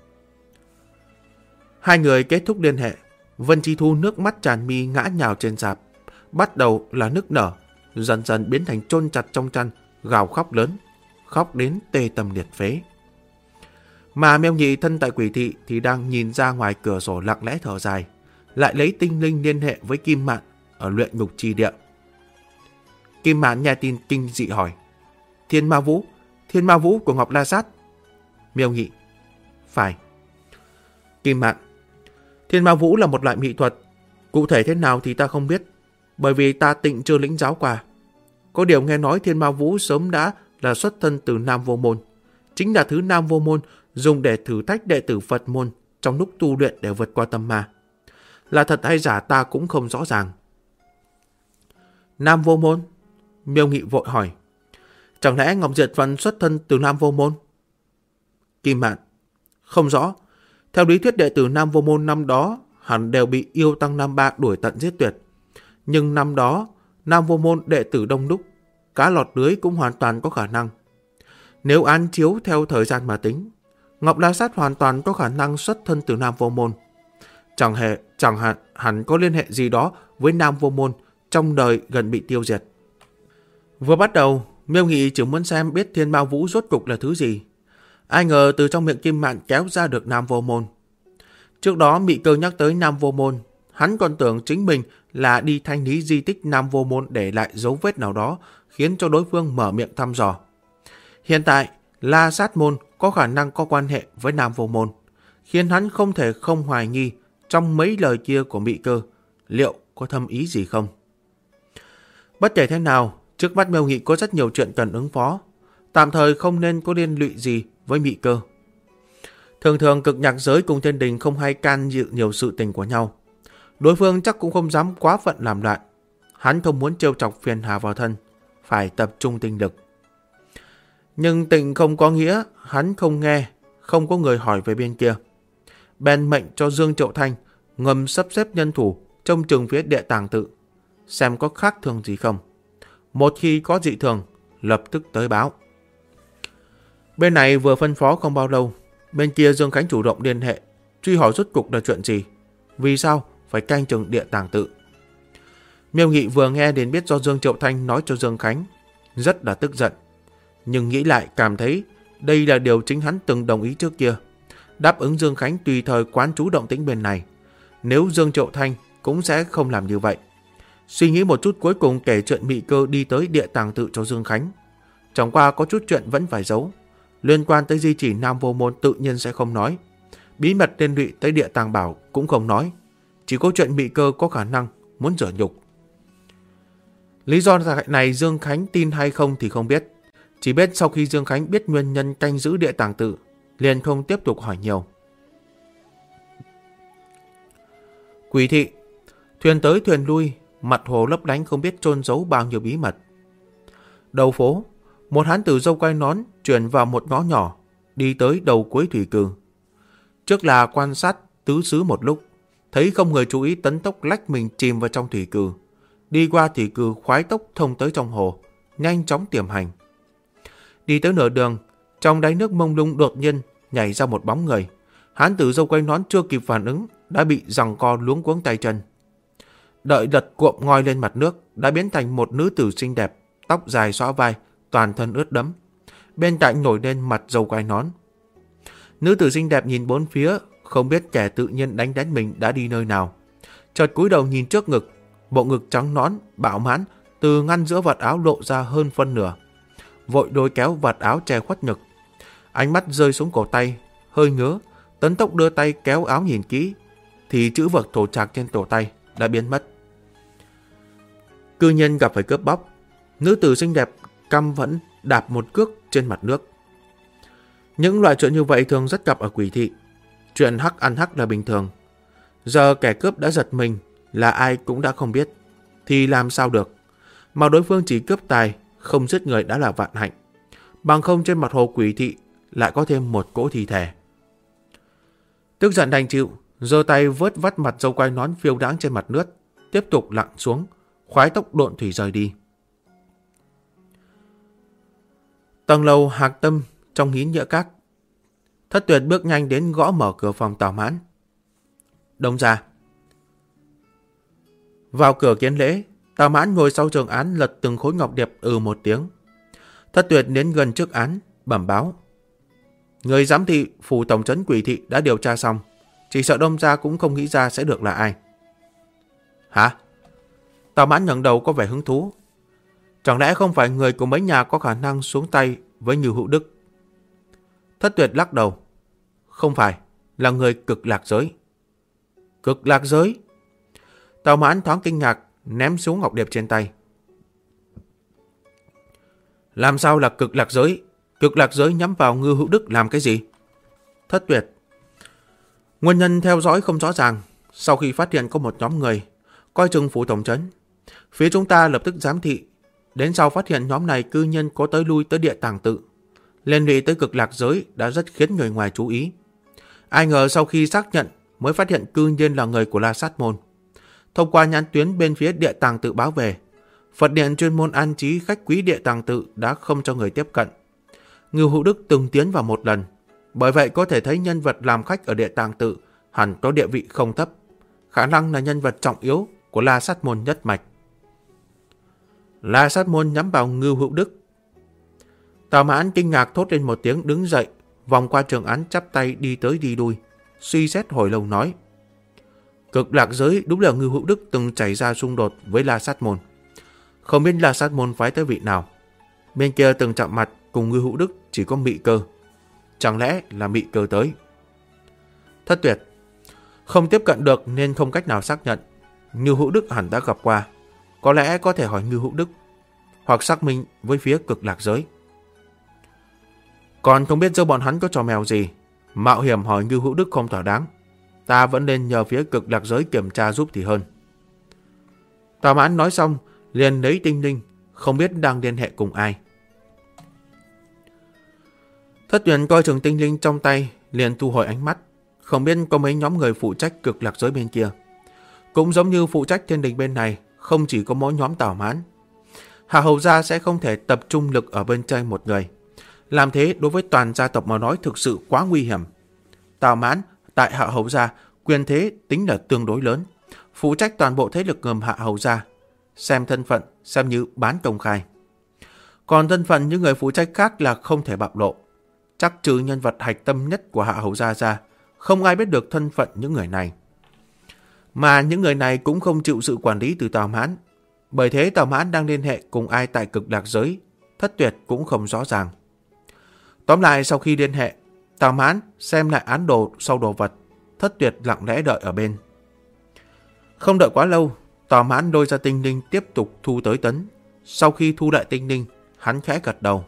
Hai người kết thúc liên hệ. Vân Chi Thu nước mắt tràn mi ngã nhào trên sạp. Bắt đầu là nức nở, dần dần biến thành chôn chặt trong chăn, gào khóc lớn, khóc đến tê tâm liệt phế. Mà Miêu Nhị thân tại Quỷ Thị thì đang nhìn ra ngoài cửa sổ lặng lẽ thở dài, lại lấy tinh linh liên hệ với Kim Mạn ở luyện ngục chi địa. Kim Mạn nghe tin kinh dị hỏi. Thiên Ma Vũ của Ngọc La Sát. Miêu Nhị. Phải. Kim Mạn. Thiên Ma Vũ là một loại mỹ thuật. Cụ thể thế nào thì ta không biết, bởi vì ta tịnh chưa lĩnh giáo qua. Có điều nghe nói Thiên Ma Vũ sớm đã là xuất thân từ Nam Vô Môn. Chính là thứ Nam Vô Môn dùng để thử thách đệ tử Phật môn trong lúc tu luyện để vượt qua tâm ma. Là thật hay giả ta cũng không rõ ràng. Nam Vô Môn? Miêu Nghị vội hỏi. Chẳng lẽ Ngọc Diệt Vân xuất thân từ Nam Vô Môn? Kim Mạn. Không rõ. Theo lý thuyết đệ tử Nam Vô Môn năm đó hẳn đều bị yêu tăng Nam Ba đuổi tận giết tuyệt. Nhưng năm đó Nam Vô Môn đệ tử đông đúc, cá lọt lưới cũng hoàn toàn có khả năng. Nếu án chiếu theo thời gian mà tính, Ngọc La Sát hoàn toàn có khả năng xuất thân từ Nam Vô Môn. Chẳng hạn hẳn có liên hệ gì đó với Nam Vô Môn trong đời gần bị tiêu diệt. Vừa bắt đầu, Miêu Nghị chỉ muốn xem biết Thiên Ma Vũ rốt cục là thứ gì. Ai ngờ từ trong miệng Kim Mạn kéo ra được Nam Vô Môn. Trước đó Mị Cơ nhắc tới Nam Vô Môn, hắn còn tưởng chính mình là đi thanh lý di tích Nam Vô Môn để lại dấu vết nào đó, khiến cho đối phương mở miệng thăm dò. Hiện tại, La Sát Môn có khả năng có quan hệ với Nam Vô Môn, khiến hắn không thể không hoài nghi trong mấy lời kia của Mị Cơ, liệu có thâm ý gì không? Bất kể thế nào, trước mắt Miêu Nghị có rất nhiều chuyện cần ứng phó, tạm thời không nên có liên lụy gì với Mị Cơ. Thường thường Cực Nhạc Giới cùng Thiên Đình không hay can dự nhiều sự tình của nhau. Đối phương chắc cũng không dám quá phận làm loạn. Hắn không muốn trêu chọc phiền hà vào thân, phải tập trung tinh lực. Nhưng tình không có nghĩa hắn không nghe, không có người hỏi về bên kia. Bèn mệnh cho Dương Triệu Thanh ngầm sắp xếp nhân thủ trông chừng phía Địa Tàng Tự, xem có khác thường gì không. Một khi có dị thường, lập tức tới báo. Bên này vừa phân phó không bao lâu, bên kia Dương Khánh chủ động liên hệ, truy hỏi rốt cục là chuyện gì, vì sao phải canh chừng Địa Tàng Tự. Miêu Nghị vừa nghe đến biết do Dương Triệu Thanh nói cho Dương Khánh, rất là tức giận, nhưng nghĩ lại cảm thấy đây là điều chính hắn từng đồng ý trước kia, đáp ứng Dương Khánh tùy thời quán trú động tĩnh bên này. Nếu Dương Triệu Thanh cũng sẽ không làm như vậy. Suy nghĩ một chút cuối cùng kể chuyện Mị Cơ đi tới Địa Tàng Tự cho Dương Khánh. Chẳng qua có chút chuyện vẫn phải giấu. Liên quan tới di chỉ Nam Vô Môn tự nhiên sẽ không nói. Bí mật liên lụy tới Địa Tàng Bảo cũng không nói. Chỉ có chuyện Mị Cơ có khả năng muốn rửa nhục. Lý do này Dương Khánh tin hay không thì không biết. Chỉ biết sau khi Dương Khánh biết nguyên nhân canh giữ Địa Tàng Tự, liền không tiếp tục hỏi nhiều. Quỷ thị, thuyền tới thuyền lui, mặt hồ lấp lánh không biết chôn giấu bao nhiêu bí mật. Đầu phố, một hán tử râu quai nón chuyển vào một ngõ nhỏ, đi tới đầu cuối thủy cừ. Trước là quan sát tứ xứ một lúc, thấy không người chú ý tấn tốc lách mình chìm vào trong thủy cừ. Đi qua thủy cừ khoái tốc thông tới trong hồ, nhanh chóng tiềm hành. Đi tới nửa đường, trong đáy nước mông lung đột nhiên nhảy ra một bóng người. Hán tử râu quai nón chưa kịp phản ứng, đã bị giằng co luống cuống tay chân. Đợi lật cuộm ngoi lên mặt nước, đã biến thành một nữ tử xinh đẹp, tóc dài xõa vai, toàn thân ướt đẫm. Bên cạnh nổi lên mặt râu quai nón. Nữ tử xinh đẹp nhìn bốn phía, không biết kẻ tự nhiên đánh mình đã đi nơi nào. Chợt cúi đầu nhìn trước ngực, bộ ngực trắng nõn, bạo mãn, từ ngăn giữa vạt áo lộ ra hơn phân nửa. Vội đôi kéo vạt áo che khuất ngực. Ánh mắt rơi xuống cổ tay, hơi ngứa, tấn tốc đưa tay kéo áo nhìn kỹ, thì chữ vật thổ trạc trên cổ tay đã biến mất. Cư nhiên gặp phải cướp bóc. Nữ tử xinh đẹp căm vẫn đạp một cước trên mặt nước. Những loại chuyện như vậy thường rất gặp ở quỷ thị. Chuyện hắc ăn hắc là bình thường. Giờ kẻ cướp đã giật mình, là ai cũng đã không biết, thì làm sao được. Mà đối phương chỉ cướp tài, không giết người đã là vạn hạnh. Bằng không trên mặt hồ quỷ thị lại có thêm một cỗ thi thể. Tức giận đành chịu, giơ tay vớt vắt mặt râu quai nón phiêu đáng trên mặt nước, tiếp tục lặn xuống, khoái tốc độn thủy rời đi. Tầng lầu Hạc Tâm trong Hín Nhỡ Các. Thất Tuyệt bước nhanh đến gõ mở cửa phòng Tào Mãn. Đông ra. Vào cửa kiến lễ, Tào Mãn ngồi sau trường án lật từng khối ngọc điệp một tiếng. Thất Tuyệt đến gần trước án, bẩm báo. Người giám thị phủ tổng trấn quỷ thị đã điều tra xong, chỉ sợ Đông gia cũng không nghĩ ra sẽ được là ai. Hả? Tào Mãn ngẩng đầu có vẻ hứng thú. Chẳng lẽ không phải người của mấy nhà có khả năng xuống tay với Như Hữu Đức? Thất Tuyệt lắc đầu. Không phải, là người Cực Lạc Giới. Cực Lạc Giới? Tào Mãn thoáng kinh ngạc, ném xuống ngọc điệp trên tay. Làm sao là Cực Lạc Giới? Cực Lạc Giới nhắm vào Ngư Hữu Đức làm cái gì? Thất Tuyệt. Nguyên nhân theo dõi không rõ ràng. Sau khi phát hiện có một nhóm người coi chừng phủ tổng trấn, phía chúng ta lập tức giám thị. Đến sau phát hiện nhóm này cư nhiên có tới lui tới Địa Tàng Tự, liên lụy tới Cực Lạc Giới đã rất khiến người ngoài chú ý. Ai ngờ sau khi xác nhận mới phát hiện cư nhiên là người của La Sát Môn. Thông qua nhãn tuyến bên phía Địa Tàng Tự báo về, Phật điện chuyên môn an trí khách quý Địa Tàng Tự đã không cho người tiếp cận. Ngưu Hữu Đức từng tiến vào một lần, bởi vậy có thể thấy nhân vật làm khách ở Địa Tàng Tự hẳn có địa vị không thấp, khả năng là nhân vật trọng yếu của La Sát môn nhất mạch. La Sát môn nhắm vào Ngưu Hữu Đức. Tào Mãn kinh ngạc thốt lên một tiếng, đứng dậy, vòng qua Trường Án chắp tay đi tới đi lui, suy xét hồi lâu nói: Cực Lạc giới đúng là Ngưu Hữu Đức từng xảy ra xung đột với La Sát môn. Không biết La Sát môn phái tới vị nào. Bên kia từng chạm mặt cùng Ngưu Hữu Đức chỉ có Mị Cơ. Chẳng lẽ là Mị Cơ tới? Thất Tuyệt: Không tiếp cận được nên không cách nào xác nhận. Ngưu Hữu Đức hẳn đã gặp qua. Có lẽ có thể hỏi Ngưu Hữu Đức, hoặc xác minh với phía Cực Lạc giới. Còn không biết giữa bọn hắn có trò mèo gì, mạo hiểm hỏi Ngưu Hữu Đức không thỏa đáng. Ta vẫn nên nhờ phía Cực Lạc giới kiểm tra giúp thì hơn. Tào Mãn nói xong liền lấy tinh linh, không biết đang liên hệ cùng ai. Thất Tuyệt coi chừng tinh linh trong tay, liền thu hồi ánh mắt, không biết có mấy nhóm người phụ trách Cực Lạc giới bên kia. Cũng giống như phụ trách thiên đình bên này, không chỉ có mỗi nhóm Tào Mãn. Hạ Hầu gia sẽ không thể tập trung lực ở bên trên một người. Làm thế đối với toàn gia tộc mà nói thực sự quá nguy hiểm. Tào Mãn tại Hạ Hầu gia quyền thế tính là tương đối lớn, phụ trách toàn bộ thế lực ngầm Hạ Hầu gia, xem thân phận xem như bán công khai. Còn thân phận những người phụ trách khác là không thể bạo lộ. Chắc trừ nhân vật hạch tâm nhất của Hạ Hầu gia ra, không ai biết được thân phận những người này. Mà những người này cũng không chịu sự quản lý từ Tào Mãn. Bởi thế Tào Mãn đang liên hệ cùng ai tại Cực Lạc giới, Thất Tuyệt cũng không rõ ràng. Tóm lại, sau khi liên hệ, Tào Mãn xem lại án đồ sau đồ vật, Thất Tuyệt lặng lẽ đợi ở bên. Không đợi quá lâu, Tào Mãn lôi ra tinh linh tiếp tục thu tới tấn. Sau khi thu lại tinh linh, hắn khẽ gật đầu.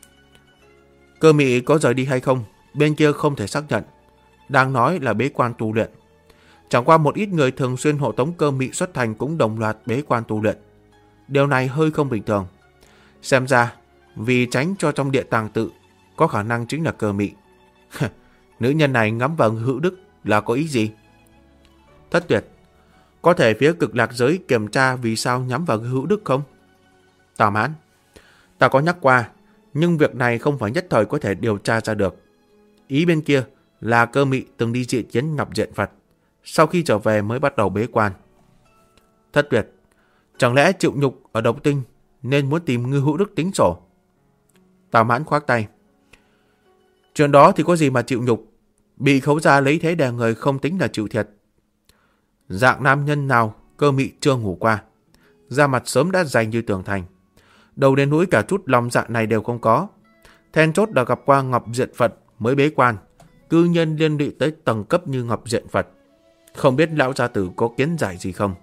Cơ Mị có rời đi hay không, bên kia không thể xác nhận. Đang nói là bế quan tu luyện. Chẳng qua một ít người thường xuyên hộ tống Cơ Mị xuất thành cũng đồng loạt bế quan tu luyện. Điều này hơi không bình thường. Xem ra, vì tránh cho trong Địa Tàng Tự, có khả năng chính là Cơ Mị. Nữ nhân này ngắm vào Hữu Đức là có ý gì? Thất Tuyệt: Có thể phía Cực Lạc giới kiểm tra vì sao nhắm vào Hữu Đức không? Tào Mãn: Ta có nhắc qua, nhưng việc này không phải nhất thời có thể điều tra ra được. Ý bên kia là Cơ Mị từng đi diện kiến Ngọc Diện Phật, sau khi trở về mới bắt đầu bế quan. Thất Tuyệt: Chẳng lẽ chịu nhục ở Độc Tinh nên muốn tìm Ngưu Hữu Đức tính sổ? Tào Mãn khoác tay: Chuyện đó thì có gì mà chịu nhục, bị Khấu gia lấy thế đè người không tính là chịu thiệt. Dạng nam nhân nào Cơ Mị chưa ngủ qua, da mặt sớm đã dày như tường thành, đầu đến núi cả chút lòng dạ này đều không có. Then chốt đã gặp qua Ngọc Diện Phật mới bế quan, cư nhiên liên lụy tới tầng cấp như Ngọc Diện Phật. Không biết lão gia tử có kiến giải gì không?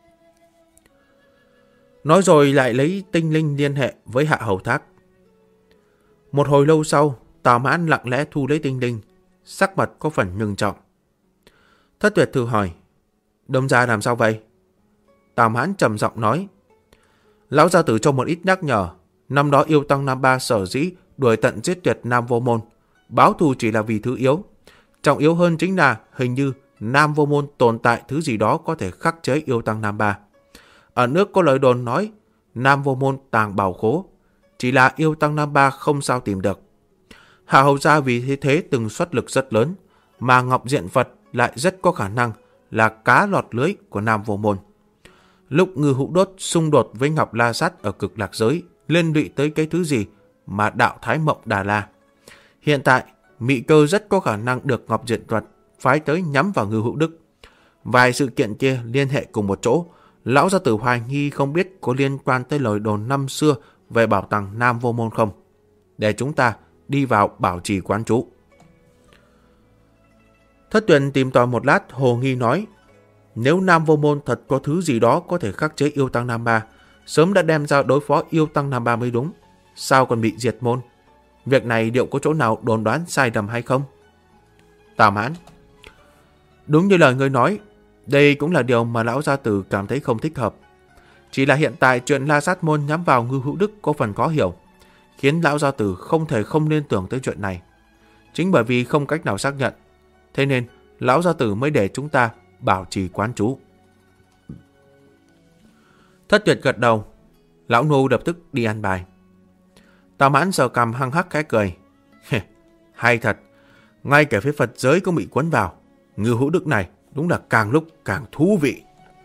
Nói rồi lại lấy tinh linh liên hệ với Hạ Hầu Thác. Một hồi lâu sau, Tào Mãn lặng lẽ thu lấy tinh linh, sắc mặt có phần ngưng trọng. Thất Tuyệt thử hỏi: Đông gia làm sao vậy? Tào Mãn trầm giọng nói: Lão gia tử cho một ít nhắc nhở. Năm đó Yêu Tăng Nam Ba sở dĩ đuổi tận giết tuyệt Nam Vô Môn, báo thù chỉ là vì thứ yếu. Trọng yếu hơn chính là hình như Nam Vô Môn tồn tại thứ gì đó có thể khắc chế Yêu Tăng Nam Ba. Ở nước có lời đồn nói Nam Vô Môn tàng bảo khố, chỉ là Yêu Tăng Nam Ba không sao tìm được. Hạ Hầu gia vì thế từng xuất lực rất lớn, mà Ngọc Diện Phật lại rất có khả năng là cá lọt lưới của Nam Vô Môn. Lúc Ngưu Hữu Đốt xung đột với Ngọc La Sát ở Cực Lạc giới, liên lụy tới cái thứ gì mà đạo Thái Mộng Đà La. Hiện tại, Mị Cơ rất có khả năng được Ngọc Diện Phật phái tới nhắm vào Ngưu Hữu Đức. Vài sự kiện kia liên hệ cùng một chỗ, lão gia tử hoài nghi không biết có liên quan tới lời đồn năm xưa về bảo tàng Nam Vô Môn không. Để chúng ta đi vào bảo trì quán trú. Thất Tuyệt tìm tòi một lát, hồ nghi nói: Nếu Nam Vô Môn thật có thứ gì đó có thể khắc chế Yêu Tăng Nam Ba, sớm đã đem ra đối phó Yêu Tăng Nam Ba mới đúng. Sao còn bị diệt môn? Việc này liệu có chỗ nào đồn đoán sai lầm hay không? Tào Mãn: Đúng như lời ngươi nói, đây cũng là điều mà lão gia tử cảm thấy không thích hợp. Chỉ là hiện tại chuyện La Sát môn nhắm vào Ngưu Hữu Đức có phần khó hiểu, khiến lão gia tử không thể không liên tưởng tới chuyện này. Chính bởi vì không cách nào xác nhận, thế nên lão gia tử mới để chúng ta bảo trì quán trú. Thất Tuyệt gật đầu: Lão nô lập tức đi ăn bài. Tào Mãn sờ cằm hăng hắc khẽ cười. Hay thật, ngay cả phía Phật giới cũng bị cuốn vào. Ngưu Hữu Đức này đúng là càng lúc càng thú vị.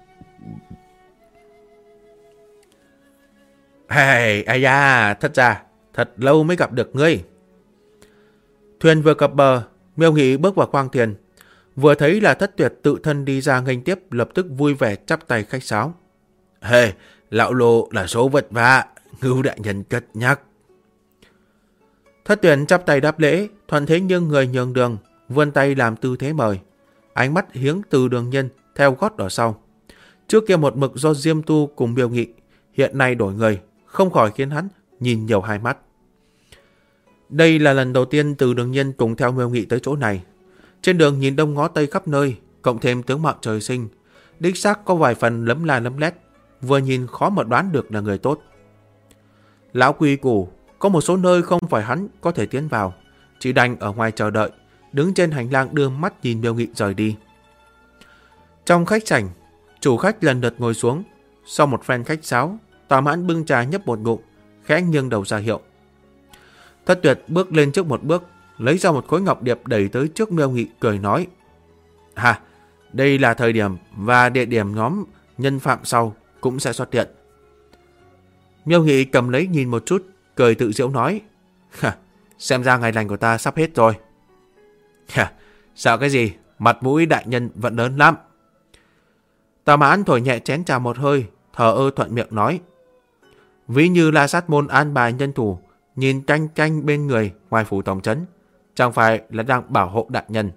Ai da, thất gia, thật lâu mới gặp được ngươi. Thuyền vừa cập bờ, Miêu Nghị bước vào khoang thuyền. Vừa thấy là Thất Tuyệt tự thân đi ra nghênh tiếp, lập tức vui vẻ chắp tay khách sáo. Lão lô là số vật vả, Ngưu đại nhân cất nhắc. Thất Tuyệt chắp tay đáp lễ, thuận thế nhưng người nhường đường, vươn tay làm tư thế mời. Ánh mắt hiếng từ Đường Nhân theo gót ở sau. Trước kia một mực do Diêm Tu cùng Miêu Nghị, hiện nay đổi người, không khỏi khiến hắn nhìn nhiều hai mắt. Đây là lần đầu tiên Từ Đường Nhân cùng theo Miêu Nghị tới chỗ này. Trên đường nhìn đông ngó tây khắp nơi, cộng thêm tướng mạo trời sinh, đích xác có vài phần lấm la lấm lét, vừa nhìn khó mà đoán được là người tốt. Lão quy củ, có một số nơi không phải hắn có thể tiến vào, chỉ đành ở ngoài chờ đợi, đứng trên hành lang đưa mắt nhìn Miêu Nghị rời đi. Trong khách sảnh, chủ khách lần lượt ngồi xuống. Sau một phen khách sáo, Tào Mãn bưng trà nhấp một ngụm, khẽ nghiêng đầu ra hiệu. Thất Tuyệt bước lên trước một bước, lấy ra một khối ngọc điệp đẩy tới trước Miêu Nghị, cười nói: đây là thời điểm và địa điểm nhóm nhân phạm sau cũng sẽ xuất hiện. Miêu Nghị cầm lấy nhìn một chút, cười tự giễu nói: xem ra ngày lành của ta sắp hết rồi. Sợ cái gì, mặt mũi đại nhân vẫn lớn lắm. Tào Mãn thổi nhẹ chén trà một hơi, thờ ơ thuận miệng nói: ví như La Sát môn an bài nhân thủ, nhìn canh canh bên người ngoài phủ tổng trấn, chẳng phải là đang bảo hộ đại nhân.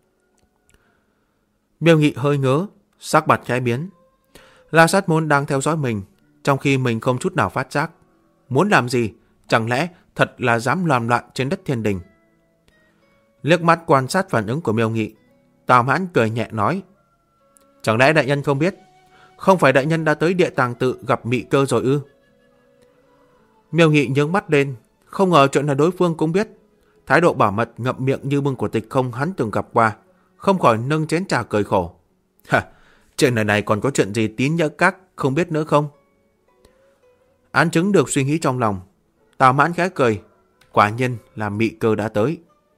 Miêu Nghị hơi ngớ, sắc mặt khẽ biến. La Sát môn đang theo dõi mình, trong khi mình không chút nào phát giác. Muốn làm gì, chẳng lẽ thật là dám làm loạn trên đất thiên đình? Liếc mắt quan sát phản ứng của Miêu Nghị, Tào Mãn cười nhẹ nói: chẳng lẽ đại nhân không biết? Không phải đại nhân đã tới Địa Tàng Tự gặp Mị Cơ rồi ư? Miêu Nghị nhướng mắt lên, không ngờ chuyện là đối phương cũng biết. Thái độ bảo mật ngậm miệng như bưng của Tịch Không hắn từng gặp qua, không khỏi nâng chén trà cười khổ. Trên đời này còn có chuyện gì Tín Nhỡ Các không biết nữa không? Án chứng được suy nghĩ trong lòng, Tào Mãn khẽ cười, quả nhiên là Mị Cơ đã tới.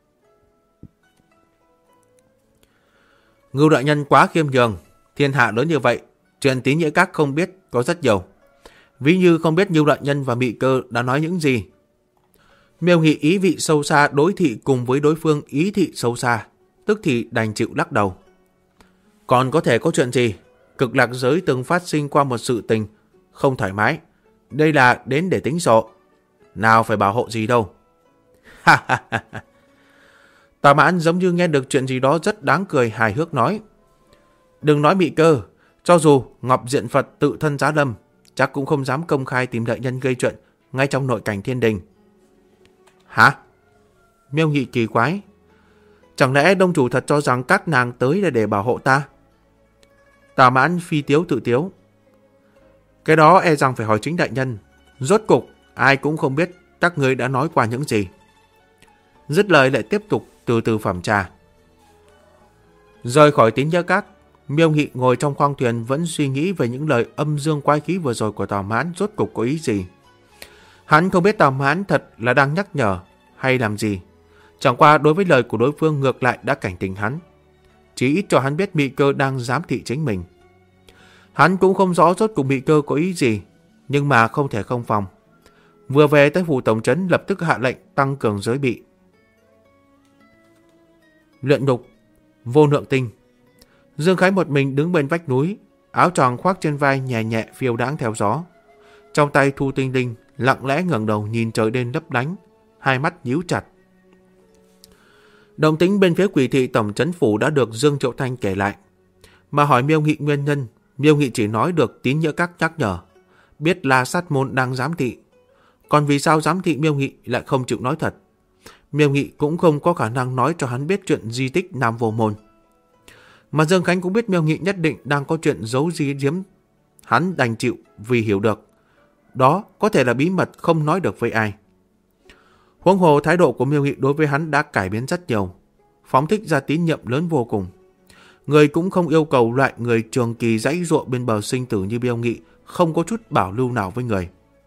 Ngưu đại nhân quá khiêm nhường, thiên hạ lớn như vậy, chuyện Tín Nhỡ Các không biết có rất nhiều. Ví như không biết Ngưu đại nhân và Mị Cơ đã nói những gì. Miêu Nghị ý vị sâu xa đối thị cùng với đối phương ý thị sâu xa, tức thì đành chịu lắc đầu. Còn có thể có chuyện gì? Cực lạc giới từng phát sinh qua một sự tình không thoải mái. Đây là đến để tính sổ. Nào phải bảo hộ gì đâu. Tào Mãn giống như nghe được chuyện gì đó rất đáng cười, hài hước nói: đừng nói Mị Cơ, cho dù Ngọc Diện Phật tự thân giá lâm, chắc cũng không dám công khai tìm đại nhân gây chuyện ngay trong nội cảnh thiên đình. Hả? Miêu Nghị kỳ quái. Chẳng lẽ đông chủ thật cho rằng các nàng tới là để bảo hộ ta? Tào Mãn phi tiếu tự tiếu. Cái đó e rằng phải hỏi chính đại nhân. Rốt cục ai cũng không biết các ngươi đã nói qua những gì. Dứt lời lại tiếp tục từ từ phẩm trà. Rời khỏi Tín Nhỡ Các, Miêu Nghị ngồi trong khoang thuyền vẫn suy nghĩ về những lời âm dương quái khí vừa rồi của Tào Mãn rốt cục có ý gì. Hắn không biết Tào Mãn thật là đang nhắc nhở hay làm gì. Chẳng qua đối với lời của đối phương ngược lại đã cảnh tỉnh hắn. Chỉ ít cho hắn biết Mị Cơ đang giám thị chính mình. Hắn cũng không rõ rốt cuộc Mị Cơ có ý gì, nhưng mà không thể không phòng. Vừa về tới phủ tổng trấn lập tức hạ lệnh tăng cường giới bị. Luyện nhục, vô lượng tinh. Dương Khái một mình đứng bên vách núi, áo choàng khoác trên vai nhẹ nhẹ phiêu đãng theo gió. Trong tay thu tinh linh, lặng lẽ ngẩng đầu nhìn trời đêm lấp lánh, hai mắt nhíu chặt. Động tĩnh bên phía Quỷ thị tổng trấn phủ đã được Dương Triệu Thanh kể lại. Mà hỏi Miêu Nghị nguyên nhân, Miêu Nghị chỉ nói được Tín Nhỡ Các nhắc nhở, biết La Sát môn đang giám thị. Còn vì sao giám thị Miêu Nghị lại không chịu nói thật? Miêu Nghị cũng không có khả năng nói cho hắn biết chuyện di tích Nam Vô Môn. Mà Dương Khánh cũng biết Miêu Nghị nhất định đang có chuyện giấu giếm. Hắn đành chịu vì hiểu được. Đó có thể là bí mật không nói được với ai. Huống hồ thái độ của Miêu Nghị đối với hắn đã cải biến rất nhiều, phóng thích ra tín nhiệm lớn vô cùng. Người cũng không yêu cầu loại người trường kỳ dãy ruộng bên bờ sinh tử như Miêu Nghị không có chút bảo lưu nào với người.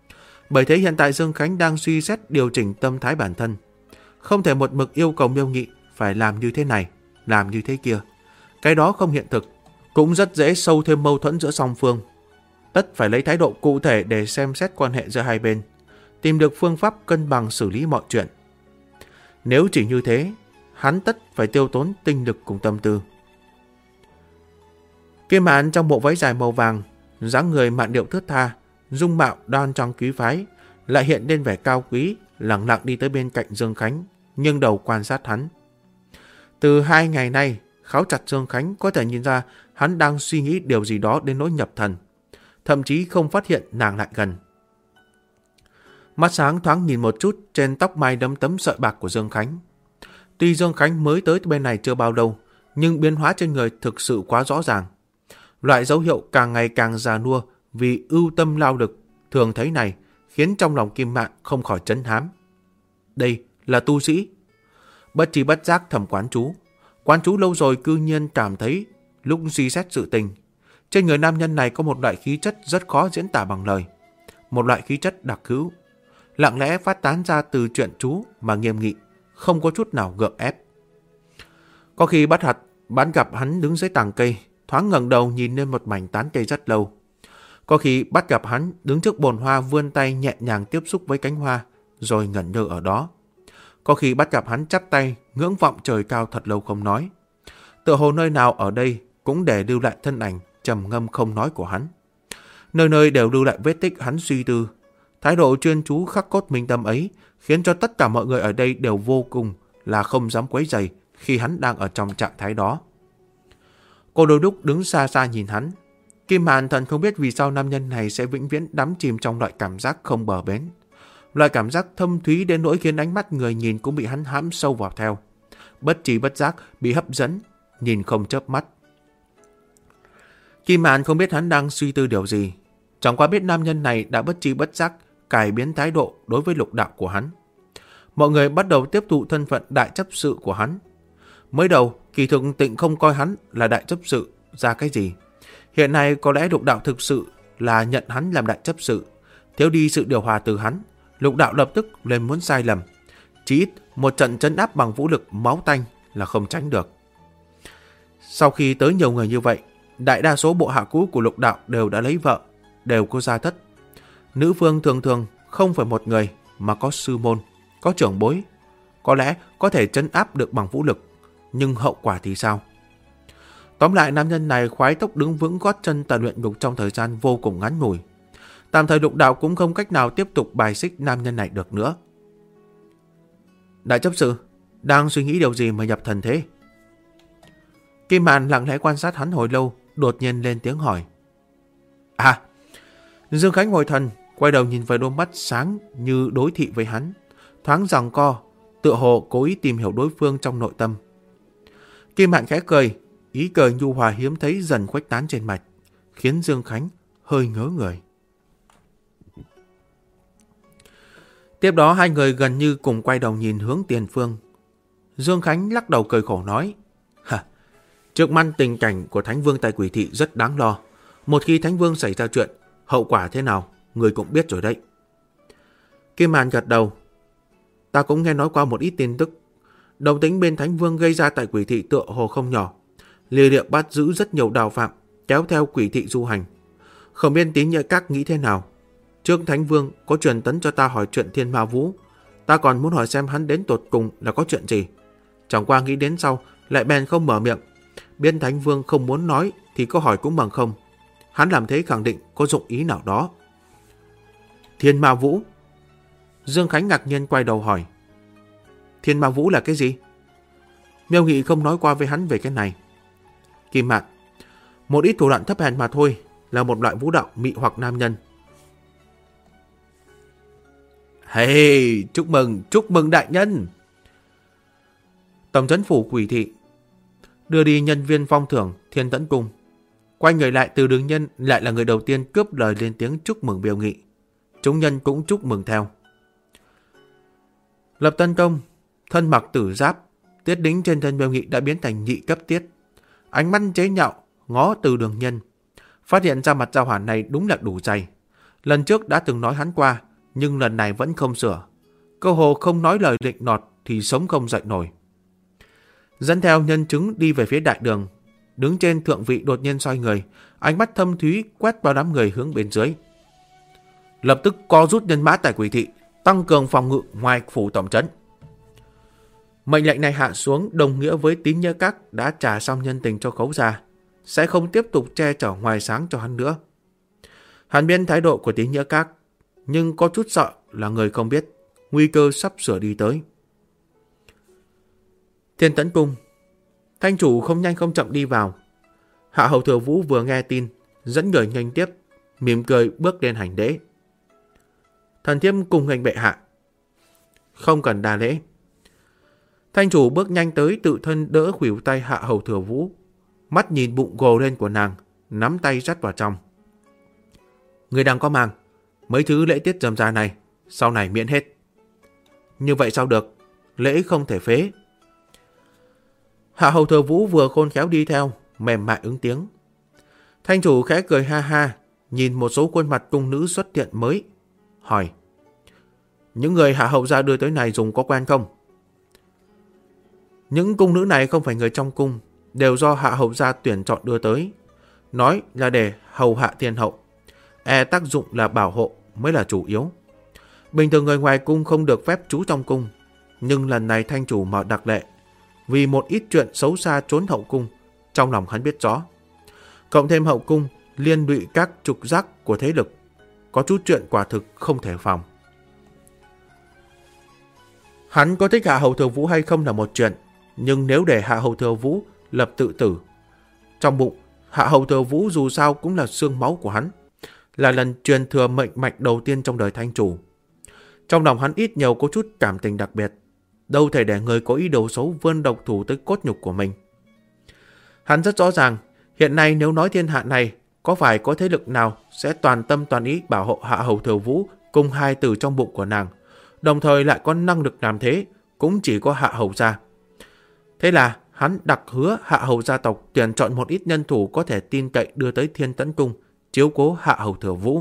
Bởi thế hiện tại Dương Khánh đang suy xét điều chỉnh tâm thái bản thân. Không thể một mực yêu cầu Miêu Nghị phải làm như thế này, làm như thế kia. Cái đó không hiện thực, cũng rất dễ sâu thêm mâu thuẫn giữa song phương. Tất phải lấy thái độ cụ thể để xem xét quan hệ giữa hai bên, tìm được phương pháp cân bằng xử lý mọi chuyện. Nếu chỉ như thế, hắn tất phải tiêu tốn tinh lực cùng tâm tư. Kim Mạn trong bộ váy dài màu vàng, dáng người mạn điệu thướt tha, dung mạo đoan trang quý phái, lại hiện lên vẻ cao quý, lẳng lặng đi tới bên cạnh Dương Khánh, nghiêng đầu quan sát hắn. Từ 2 ngày nay, kháo chặt Dương Khánh có thể nhìn ra hắn đang suy nghĩ điều gì đó đến nỗi nhập thần, thậm chí không phát hiện nàng lại gần. Mắt sáng thoáng nhìn một chút trên tóc mai đấm tấm sợi bạc của Dương Khánh. Tuy Dương Khánh mới tới bên này chưa bao lâu, nhưng biến hóa trên người thực sự quá rõ ràng. Loại dấu hiệu càng ngày càng già nua vì ưu tâm lao lực thường thấy này khiến trong lòng Kim Mạn không khỏi trấn hám. Đây là tu sĩ. Bất tri bất giác thầm quán chú lâu rồi cư nhiên cảm thấy lúc suy xét sự tình, trên người nam nhân này có một loại khí chất rất khó diễn tả bằng lời, một loại khí chất đặc hữu, lặng lẽ phát tán ra từ chuyện chú mà nghiêm nghị, không có chút nào gượng ép. Có khi bắt gặp hắn đứng dưới tàng cây, thoáng ngẩng đầu nhìn lên một mảnh tán cây rất lâu. Có khi bắt gặp hắn đứng trước bồn hoa vươn tay nhẹ nhàng tiếp xúc với cánh hoa, rồi ngẩn ngơ ở đó. Có khi bắt gặp hắn chắp tay ngưỡng vọng trời cao thật lâu không nói. Tựa hồ nơi nào ở đây cũng để lưu lại thân ảnh trầm ngâm không nói của hắn. Nơi nơi đều lưu lại vết tích hắn suy tư. Thái độ chuyên chú khắc cốt minh tâm ấy khiến cho tất cả mọi người ở đây đều vô cùng là không dám quấy rầy khi hắn đang ở trong trạng thái đó. Cô Đô Đúc đứng xa xa nhìn hắn. Kim Mạn thần không biết vì sao nam nhân này sẽ vĩnh viễn đắm chìm trong loại cảm giác không bờ bến. Loại cảm giác thâm thúy đến nỗi khiến ánh mắt người nhìn cũng bị hắn hãm sâu vào theo. Bất tri bất giác bị hấp dẫn, nhìn không chớp mắt. Kim Mạn không biết hắn đang suy tư điều gì. Chẳng qua biết nam nhân này đã bất tri bất giác cải biến thái độ đối với lục đạo của hắn. Mọi người bắt đầu tiếp thụ thân phận đại chấp sự của hắn. Mới đầu, kỳ thực Tịnh không coi hắn là đại chấp sự ra cái gì. Hiện nay có lẽ lục đạo thực sự là nhận hắn làm đại chấp sự. Thiếu đi sự điều hòa từ hắn, lục đạo lập tức lên muốn sai lầm. Chỉ ít một trận trấn áp bằng vũ lực máu tanh là không tránh được. Sau khi tới nhiều người như vậy, đại đa số bộ hạ cũ của lục đạo đều đã lấy vợ, đều có gia thất. Nữ vương thường thường không phải một người mà có sư môn, có trưởng bối. Có lẽ có thể trấn áp được bằng vũ lực, nhưng hậu quả thì sao? Tóm lại, nam nhân này khoái tốc đứng vững gót chân tại luyện ngục trong thời gian vô cùng ngắn ngủi. Tạm thời lục đạo cũng không cách nào tiếp tục bài xích nam nhân này được nữa. Đại chấp sự, đang suy nghĩ điều gì mà nhập thần thế? Kim Mạn lặng lẽ quan sát hắn hồi lâu, đột nhiên lên tiếng hỏi. À! Dương Khánh hồi thần, quay đầu nhìn về đôi mắt sáng như đối thị với hắn, thoáng giằng co, tựa hồ cố ý tìm hiểu đối phương trong nội tâm. Kim Mạn khẽ cười, ý cười nhu hòa hiếm thấy dần khuếch tán trên mặt, khiến Dương Khánh hơi ngớ người. Tiếp đó hai người gần như cùng quay đầu nhìn hướng tiền phương. Dương Khánh lắc đầu cười khổ nói, trước mắt tình cảnh của Thánh Vương tại Quỷ Thị rất đáng lo. Một khi Thánh Vương xảy ra chuyện, hậu quả thế nào, người cũng biết rồi đấy. Kim Mạn gật đầu. Ta cũng nghe nói qua một ít tin tức. Động tĩnh bên Thánh Vương gây ra tại Quỷ Thị tựa hồ không nhỏ. Lìa địa bắt giữ rất nhiều đạo phạm, kéo theo Quỷ Thị du hành. Không biết Tín Nhỡ Các nghĩ thế nào. Trước Thánh Vương có truyền tấn cho ta hỏi chuyện Thiên Ma Vũ. Ta còn muốn hỏi xem hắn đến tột cùng là có chuyện gì. Chẳng qua nghĩ đến sau, lại bèn không mở miệng. Biết Thánh Vương không muốn nói thì có hỏi cũng bằng không. Hắn làm thế khẳng định có dụng ý nào đó. Thiên Ma Vũ? Dương Khánh ngạc nhiên quay đầu hỏi. Thiên Ma Vũ là cái gì? Miêu Nghị không nói qua với hắn về cái này. Kim Mạn, một ít thủ đoạn thấp hèn mà thôi, là một loại vũ đạo mị hoặc nam nhân. Hey, chúc mừng đại nhân. Tổng trấn phủ Quỷ Thị đưa đi nhân viên phong thưởng Thiên Tẫn Cung. Quay người lại, Từ Đường Nhân lại là người đầu tiên cướp lời lên tiếng chúc mừng Miêu Nghị. Chúng nhân cũng chúc mừng theo. Lập Tân Công, thân mặc tử giáp, tiết đính trên thân Miêu Nghị đã biến thành nhị cấp tiết. Ánh mắt chế nhạo ngó Từ Đường Nhân, phát hiện ra mặt giao hỏa này đúng là đủ dày. Lần trước đã từng nói hắn qua, nhưng lần này vẫn không sửa. Cơ hồ không nói lời định nọt thì sống không dậy nổi. Dẫn theo nhân chứng đi về phía đại đường. Đứng trên thượng vị đột nhiên xoay người, ánh mắt thâm thúy quét vào đám người hướng bên dưới. Lập tức co rút nhân mã tại Quỷ thị, tăng cường phòng ngự ngoài phủ tổng trấn. Mệnh lệnh này hạ xuống đồng nghĩa với Tín Nghĩa Các đã trả xong nhân tình cho Khấu gia, sẽ không tiếp tục che chở ngoài sáng cho hắn nữa. Hắn biết thái độ của Tín Nghĩa Các, nhưng có chút sợ là người không biết, nguy cơ sắp sửa đi tới. Thiên Tấn Cung. Thanh chủ không nhanh không chậm đi vào. Hạ hầu Thừa Vũ vừa nghe tin, dẫn người nhanh tiếp, mỉm cười bước lên hành lễ. Thần thiếp cùng nghênh bệ hạ. Không cần đa lễ. Thanh chủ bước nhanh tới, tự thân đỡ khuỷu tay Hạ hầu Thừa Vũ, mắt nhìn bụng gồ lên của nàng, nắm tay dắt vào trong. Người đang có mang, mấy thứ lễ tiết rườm rà này sau này miễn hết. Như vậy sao được, lễ không thể phế. Hạ hầu Thừa Vũ vừa khôn khéo đi theo, mềm mại ứng tiếng. Thanh chủ khẽ cười ha ha, nhìn một số khuôn mặt cung nữ xuất hiện mới, hỏi: những người hạ hầu gia đưa tới này dùng có quen không? Những cung nữ này không phải người trong cung, đều do hạ hầu gia tuyển chọn đưa tới. Nói là để hầu hạ thiên hậu, tác dụng là bảo hộ mới là chủ yếu. Bình thường người ngoài cung không được phép trú trong cung, nhưng lần này thanh chủ mở đặc lệ, vì một ít chuyện xấu xa trốn hậu cung, trong lòng hắn biết rõ. Cộng thêm hậu cung liên lụy các trục giác của thế lực, có chút chuyện quả thực không thể phòng. Hắn có thích Hạ hầu Thừa Vũ hay không là một chuyện, nhưng nếu để Hạ hầu Thừa Vũ lập tự tử, trong bụng Hạ hầu Thừa Vũ dù sao cũng là xương máu của hắn, là lần truyền thừa mệnh mạch đầu tiên trong đời thanh chủ. Trong lòng hắn ít nhiều có chút cảm tình đặc biệt, đâu thể để người có ý đồ xấu vươn độc thủ tới cốt nhục của mình. Hắn rất rõ ràng, hiện nay nếu nói thiên hạ này có phải có thế lực nào sẽ toàn tâm toàn ý bảo hộ Hạ hầu Thừa Vũ cùng hai tử trong bụng của nàng, đồng thời lại có năng lực làm thế, cũng chỉ có Hạ hầu gia. Thế là hắn đặc hứa Hạ hầu gia tộc tuyển chọn một ít nhân thủ có thể tin cậy đưa tới Thiên Tấn Cung, chiếu cố Hạ hầu Thừa Vũ.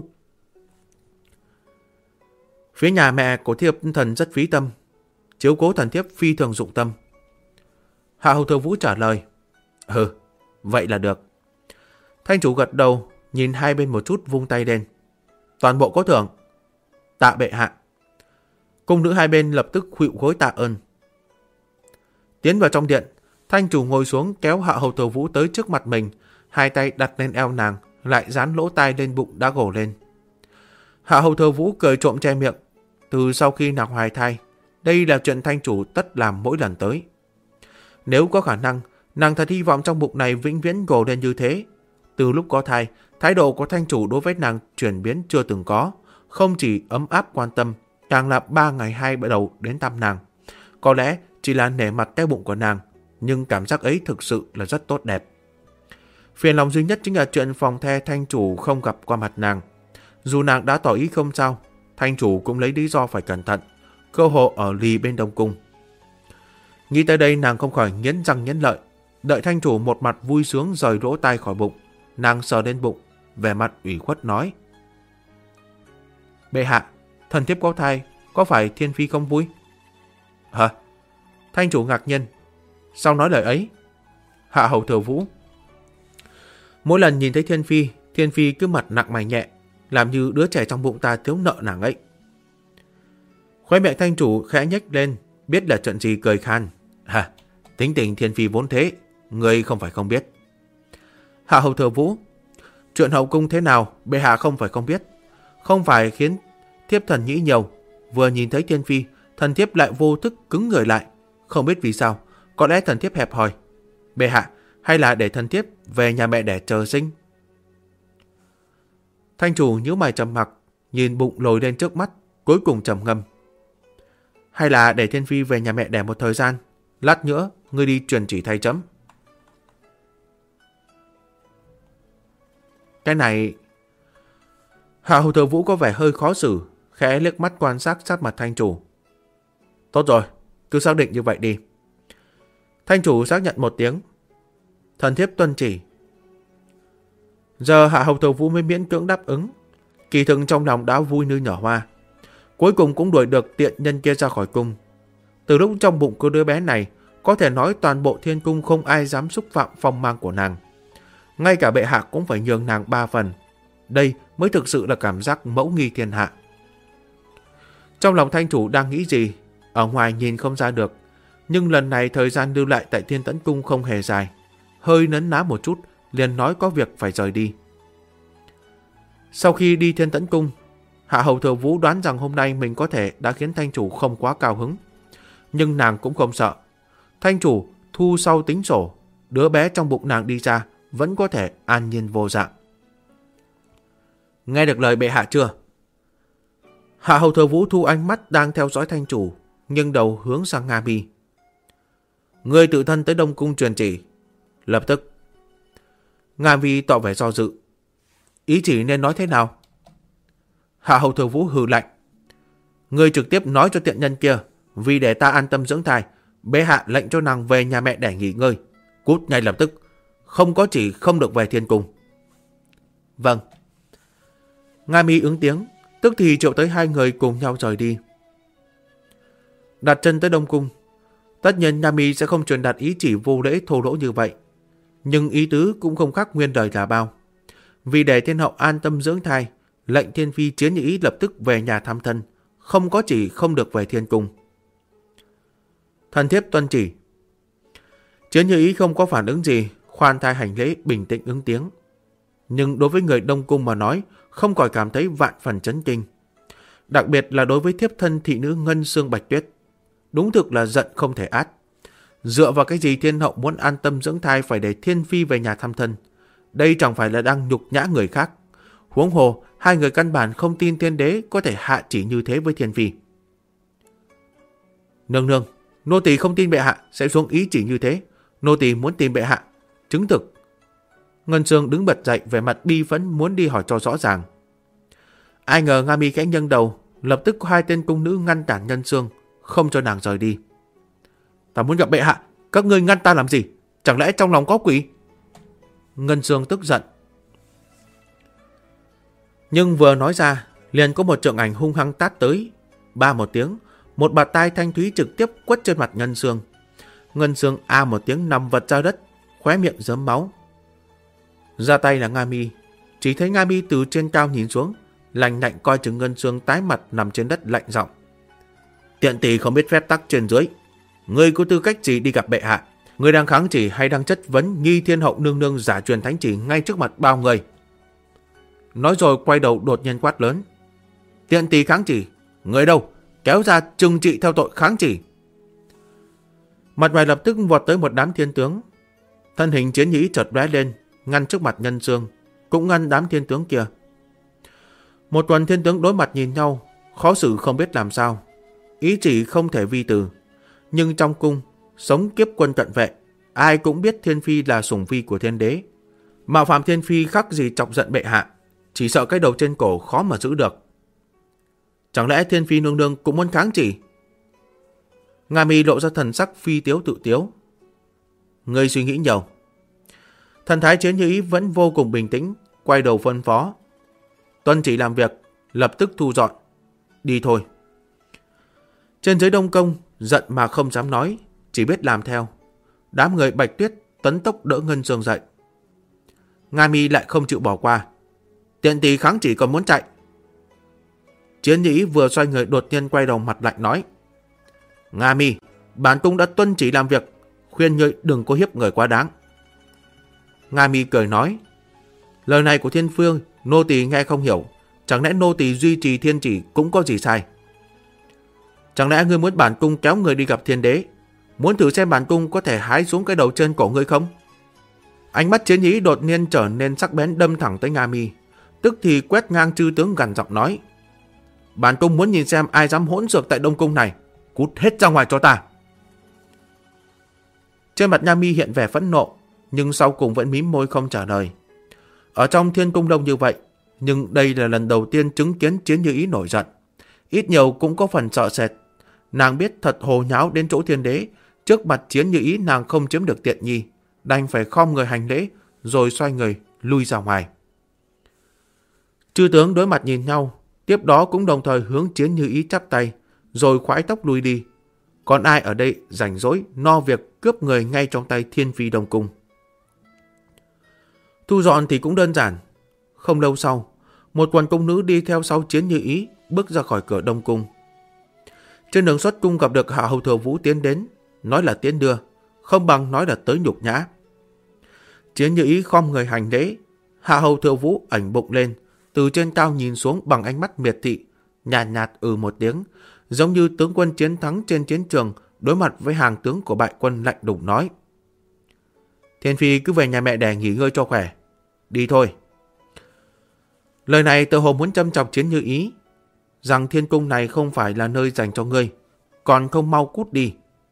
Phía nhà mẹ của thiếp thần rất phí tâm, chiếu cố thần thiếp phi thường dụng tâm. Hạ hầu Thừa Vũ trả lời: vậy là được. Thanh chủ gật đầu, nhìn hai bên một chút, vung tay lên: toàn bộ có thưởng. Tạ bệ hạ. Cung nữ hai bên lập tức khuỵu gối tạ ơn. Tiến vào trong điện, thanh chủ ngồi xuống kéo Hạ hầu Thừa Vũ tới trước mặt mình, hai tay đặt lên eo nàng, lại dán lỗ tai lên bụng đã gồ lên. Hạ hầu Thừa Vũ cười trộm che miệng. Từ sau khi nàng hoài thai, đây là chuyện thanh chủ tất làm mỗi lần tới. Nếu có khả năng, nàng thật hy vọng trong bụng này vĩnh viễn gồ lên như thế. Từ lúc có thai, thái độ của thanh chủ đối với nàng chuyển biến chưa từng có, không chỉ ấm áp quan tâm, càng là 3 ngày 2 bữa đầu đến thăm nàng. Có lẽ chỉ là nể mặt cái bụng của nàng, nhưng cảm giác ấy thực sự là rất tốt đẹp. Phiền lòng duy nhất chính là chuyện phòng the thanh chủ không gặp qua mặt nàng. Dù nàng đã tỏ ý không sao, thanh chủ cũng lấy lý do phải cẩn thận, cơ hồ ở lì bên đông cung. Nghĩ tới đây nàng không khỏi nghiến răng nghiến lợi. Đợi thanh chủ một mặt vui sướng rời lỗ tai khỏi bụng, nàng sờ lên bụng, vẻ mặt ủy khuất nói: bệ hạ, thần thiếp có thai, có phải thiên phi không vui? Hả? Thanh chủ ngạc nhiên. Sao nói lời ấy? Hạ hầu Thừa Vũ: mỗi lần nhìn thấy thiên phi cứ mặt nặng mày nhẹ, làm như đứa trẻ trong bụng ta thiếu nợ nàng ấy. Khóe miệng thanh chủ khẽ nhếch lên, biết là chuyện gì, cười khan: tính tình thiên phi vốn thế, ngươi không phải không biết. Hạ hầu Thừa Vũ: chuyện hậu cung thế nào bệ hạ không phải không biết, không phải khiến thiếp thần nghĩ nhiều. Vừa nhìn thấy thiên phi, thần thiếp lại vô thức cứng người lại, không biết vì sao, có lẽ thần thiếp hẹp hòi. Bệ hạ, hay là để thần thiếp về nhà mẹ đẻ chờ sinh? Thanh chủ nhíu mày trầm mặc, nhìn bụng lồi lên trước mắt, cuối cùng trầm ngâm: hay là để thiên phi về nhà mẹ đẻ một thời gian, lát nữa ngươi đi truyền chỉ thay chấm. Cái này... Hạ hầu Thừa Vũ có vẻ hơi khó xử, khẽ liếc mắt quan sát sát mặt thanh chủ. Tốt rồi, cứ xác định như vậy đi. Thanh chủ xác nhận một tiếng. Thần thiếp tuân chỉ. Giờ Hạ hầu Thừa Vũ mới miễn cưỡng đáp ứng. Kỳ thực trong lòng đã vui như nở hoa. Cuối cùng cũng đuổi được tiện nhân kia ra khỏi cung. Từ lúc trong bụng của đứa bé này, có thể nói toàn bộ thiên cung không ai dám xúc phạm phong mang của nàng. Ngay cả bệ hạ cũng phải nhường nàng 3 phần. Đây mới thực sự là cảm giác mẫu nghi thiên hạ. Trong lòng Thanh chủ đang nghĩ gì, ở ngoài nhìn không ra được. Nhưng lần này thời gian lưu lại tại Thiên Tẫn Cung không hề dài. Hơi nấn ná một chút, liền nói có việc phải rời đi. Sau khi đi Thiên Tẫn Cung, Hạ Hầu Thừa Vũ đoán rằng hôm nay mình có thể đã khiến Thanh chủ không quá cao hứng. Nhưng nàng cũng không sợ. Thanh chủ thu sau tính sổ, đứa bé trong bụng nàng đi ra vẫn có thể an nhiên vô dạng. Nghe được lời bệ hạ chưa? Hạ Hầu Thừa Vũ thu ánh mắt đang theo dõi Thanh chủ, nhưng đầu hướng sang Nga Mi. Ngươi tự thân tới Đông Cung truyền chỉ. Lập tức. Nga Mi tỏ vẻ do dự. Ý chỉ nên nói thế nào? Hạ Hầu Thừa Vũ hừ lạnh. Ngươi trực tiếp nói cho tiện nhân kia, vì để ta an tâm dưỡng thai, bệ hạ lệnh cho nàng về nhà mẹ để nghỉ ngơi. Cút ngay lập tức. Không có chỉ không được về Thiên Cung. Vâng. Nga Mi ứng tiếng, tức thì triệu tới 2 người cùng nhau rời đi. Đặt chân tới Đông Cung, tất nhiên Nga Mi sẽ không truyền đạt ý chỉ vô lễ thô lỗ như vậy. Nhưng ý tứ cũng không khác nguyên đời là bao. Vì để thiên hậu an tâm dưỡng thai, lệnh thiên phi Chiến Như Ý lập tức về nhà thăm thân, không có chỉ không được về Thiên Cung. Thần thiếp tuân chỉ. Chiến Như Ý không có phản ứng gì, khoan thai hành lễ bình tĩnh ứng tiếng. Nhưng đối với người Đông Cung mà nói, không khỏi cảm thấy vạn phần chấn kinh. Đặc biệt là đối với thiếp thân thị nữ Ngân Xương Bạch Tuyết. Đúng thực là giận không thể át. Dựa vào cái gì thiên hậu muốn an tâm dưỡng thai phải để thiên phi về nhà thăm thân? Đây chẳng phải là đang nhục nhã người khác. Huống hồ, 2 người căn bản không tin thiên đế có thể hạ chỉ như thế với thiên phi. Nương nương, nô tỳ không tin bệ hạ sẽ xuống ý chỉ như thế. Nô tỳ muốn tìm bệ hạ. Chứng thực. Ngân Xương đứng bật dậy vẻ mặt bi phẫn muốn đi hỏi cho rõ ràng. Ai ngờ Nga Mi khẽ nhấc đầu, lập tức có 2 tên cung nữ ngăn cản Ngân Xương, không cho nàng rời đi. Ta muốn gặp bệ hạ, các ngươi ngăn ta làm gì? Chẳng lẽ trong lòng có quỷ? Ngân Xương tức giận. Nhưng vừa nói ra, liền có một trượng ảnh hung hăng tát tới. Ba một tiếng, một bạt tai thanh thúy trực tiếp quất trên mặt Ngân Xương. Ngân Xương a một tiếng nằm vật ra đất, khóe miệng rớm máu. Ra tay là Nga Mi. Chỉ thấy Nga Mi từ trên cao nhìn xuống, lạnh lạnh coi chừng Ngân Xương tái mặt nằm trên đất lạnh giọng. Tiện tỳ không biết phép tắc trên dưới. Ngươi có tư cách gì đi gặp bệ hạ? Ngươi đang kháng chỉ hay đang chất vấn Nghi Thiên Hậu nương nương giả truyền thánh chỉ ngay trước mặt bao người? Nói rồi quay đầu đột nhiên quát lớn. Tiện tỳ kháng chỉ. Người đâu? Kéo ra trừng trị theo tội kháng chỉ. Mặt ngoài lập tức vọt tới một đám thiên tướng. Thân hình Chiến Như Ý chợt lóe lên, ngăn trước mặt Ngân Xương, cũng ngăn đám thiên tướng kia. Một tuần thiên tướng đối mặt nhìn nhau, khó xử không biết làm sao. Ý chỉ không thể vi từ. Nhưng trong cung, sống kiếp quân cận vệ, ai cũng biết thiên phi là sủng phi của thiên đế. Mạo phạm thiên phi khắc gì chọc giận bệ hạ, chỉ sợ cái đầu trên cổ khó mà giữ được. Chẳng lẽ thiên phi nương nương cũng muốn kháng chỉ? Nga Mi lộ ra thần sắc phi tiếu tự tiếu. Ngươi suy nghĩ nhiều. Thần thái Chiến Như Ý vẫn vô cùng bình tĩnh, quay đầu phân phó. Tuân chỉ làm việc, lập tức thu dọn. Đi thôi. Trên dưới Đông Công, giận mà không dám nói, chỉ biết làm theo. Đám người Bạch Tuyết tấn tốc đỡ Ngân Xương dậy. Nga Mi lại không chịu bỏ qua. Tiện tỳ kháng chỉ còn muốn chạy. Chiến Như Ý vừa xoay người đột nhiên quay đầu mặt lạnh nói. Nga Mi, bản cung đã tuân chỉ làm việc, khuyên ngươi đừng có hiếp người quá đáng. Nga Mi cười nói. Lời này của thiên phương, nô tỳ nghe không hiểu. Chẳng lẽ nô tỳ duy trì thiên chỉ cũng có gì sai? Chẳng lẽ ngươi muốn bản cung kéo người đi gặp thiên đế, muốn thử xem bản cung có thể hái xuống cái đầu trên cổ ngươi không? Ánh mắt Chiến Như Ý đột nhiên trở nên sắc bén đâm thẳng tới Nga Mi, tức thì quét ngang chư tướng gằn giọng nói. Bản cung muốn nhìn xem ai dám hỗn xược tại Đông Cung này, cút hết ra ngoài cho ta. Trên mặt Nga Mi hiện vẻ phẫn nộ, nhưng sau cùng vẫn mím môi không trả lời. Ở trong thiên cung đông như vậy, nhưng đây là lần đầu tiên chứng kiến Chiến Như Ý nổi giận. Ít nhiều cũng có phần sợ sệt. Nàng biết thật hồ nháo đến chỗ thiên đế, trước mặt Chiến Như Ý nàng không chiếm được tiện nghi, đành phải khom người hành lễ, rồi xoay người lui ra ngoài. Chư tướng đối mặt nhìn nhau, Tiếp đó cũng đồng thời hướng Chiến Như Ý chắp tay, rồi khoái tóc lui đi. Còn ai ở đây rảnh rỗi no việc cướp người ngay trong tay Thiên Phi Đông Cung. Thu dọn thì cũng đơn giản. Không lâu sau, một quần cung nữ đi theo sau Chiến Như Ý bước ra khỏi cửa Đông Cung. Trên đường xuất cung gặp được Hạ Hầu Thừa Vũ tiến đến, nói là tiến đưa, không bằng nói là tới nhục nhã. Chiến Như Ý khom người hành lễ. Hạ Hầu Thừa Vũ ảnh bụng lên, từ trên cao nhìn xuống bằng ánh mắt miệt thị, nhàn nhạt một tiếng, giống như tướng quân chiến thắng trên chiến trường đối mặt với hàng tướng của bại quân lạnh lùng nói: Thiên Phi cứ về nhà mẹ đẻ nghỉ ngơi cho khỏe. Đi thôi. Lời này tự hồ muốn châm chọc Chiến Như Ý, rằng thiên cung này không phải là nơi dành cho ngươi, còn không mau cút đi.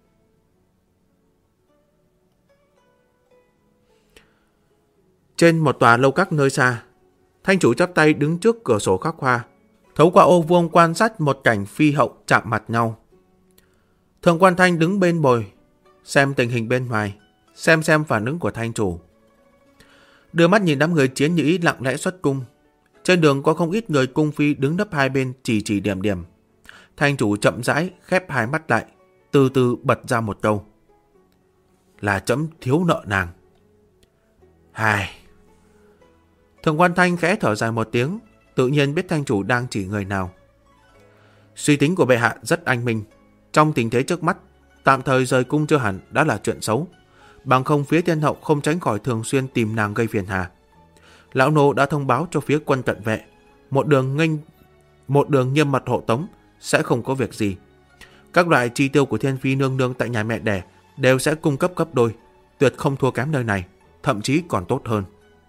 Trên một tòa lâu các nơi xa, Thanh chủ chắp tay đứng trước cửa sổ khắc hoa, thấu qua ô vuông quan sát một cảnh phi hậu chạm mặt nhau. Thượng quan Thanh đứng bên bồi, xem tình hình bên ngoài, xem phản ứng của Thanh chủ. Đưa mắt nhìn đám người Chiến Như Ý lặng lẽ xuất cung. Trên đường có không ít người cung phi đứng nấp hai bên chỉ điểm điểm. Thanh chủ chậm rãi khép hai mắt lại, từ từ bật ra một câu: Là trẫm thiếu nợ nàng. Hài. Thượng quan Thanh khẽ thở dài một tiếng, tự nhiên biết Thanh chủ đang chỉ người nào. Suy tính của bệ hạ rất anh minh. Trong tình thế trước mắt, tạm thời rời cung chưa hẳn đã là chuyện xấu. Bằng không phía thiên hậu không tránh khỏi thường xuyên tìm nàng gây phiền hà. Lão nô đã thông báo cho phía quân cận vệ, một đường nghiêm mật hộ tống, sẽ không có việc gì. Các loại chi tiêu của Thiên Phi nương nương tại nhà mẹ đẻ đều sẽ cung cấp gấp đôi, tuyệt không thua kém nơi này, thậm chí còn tốt hơn.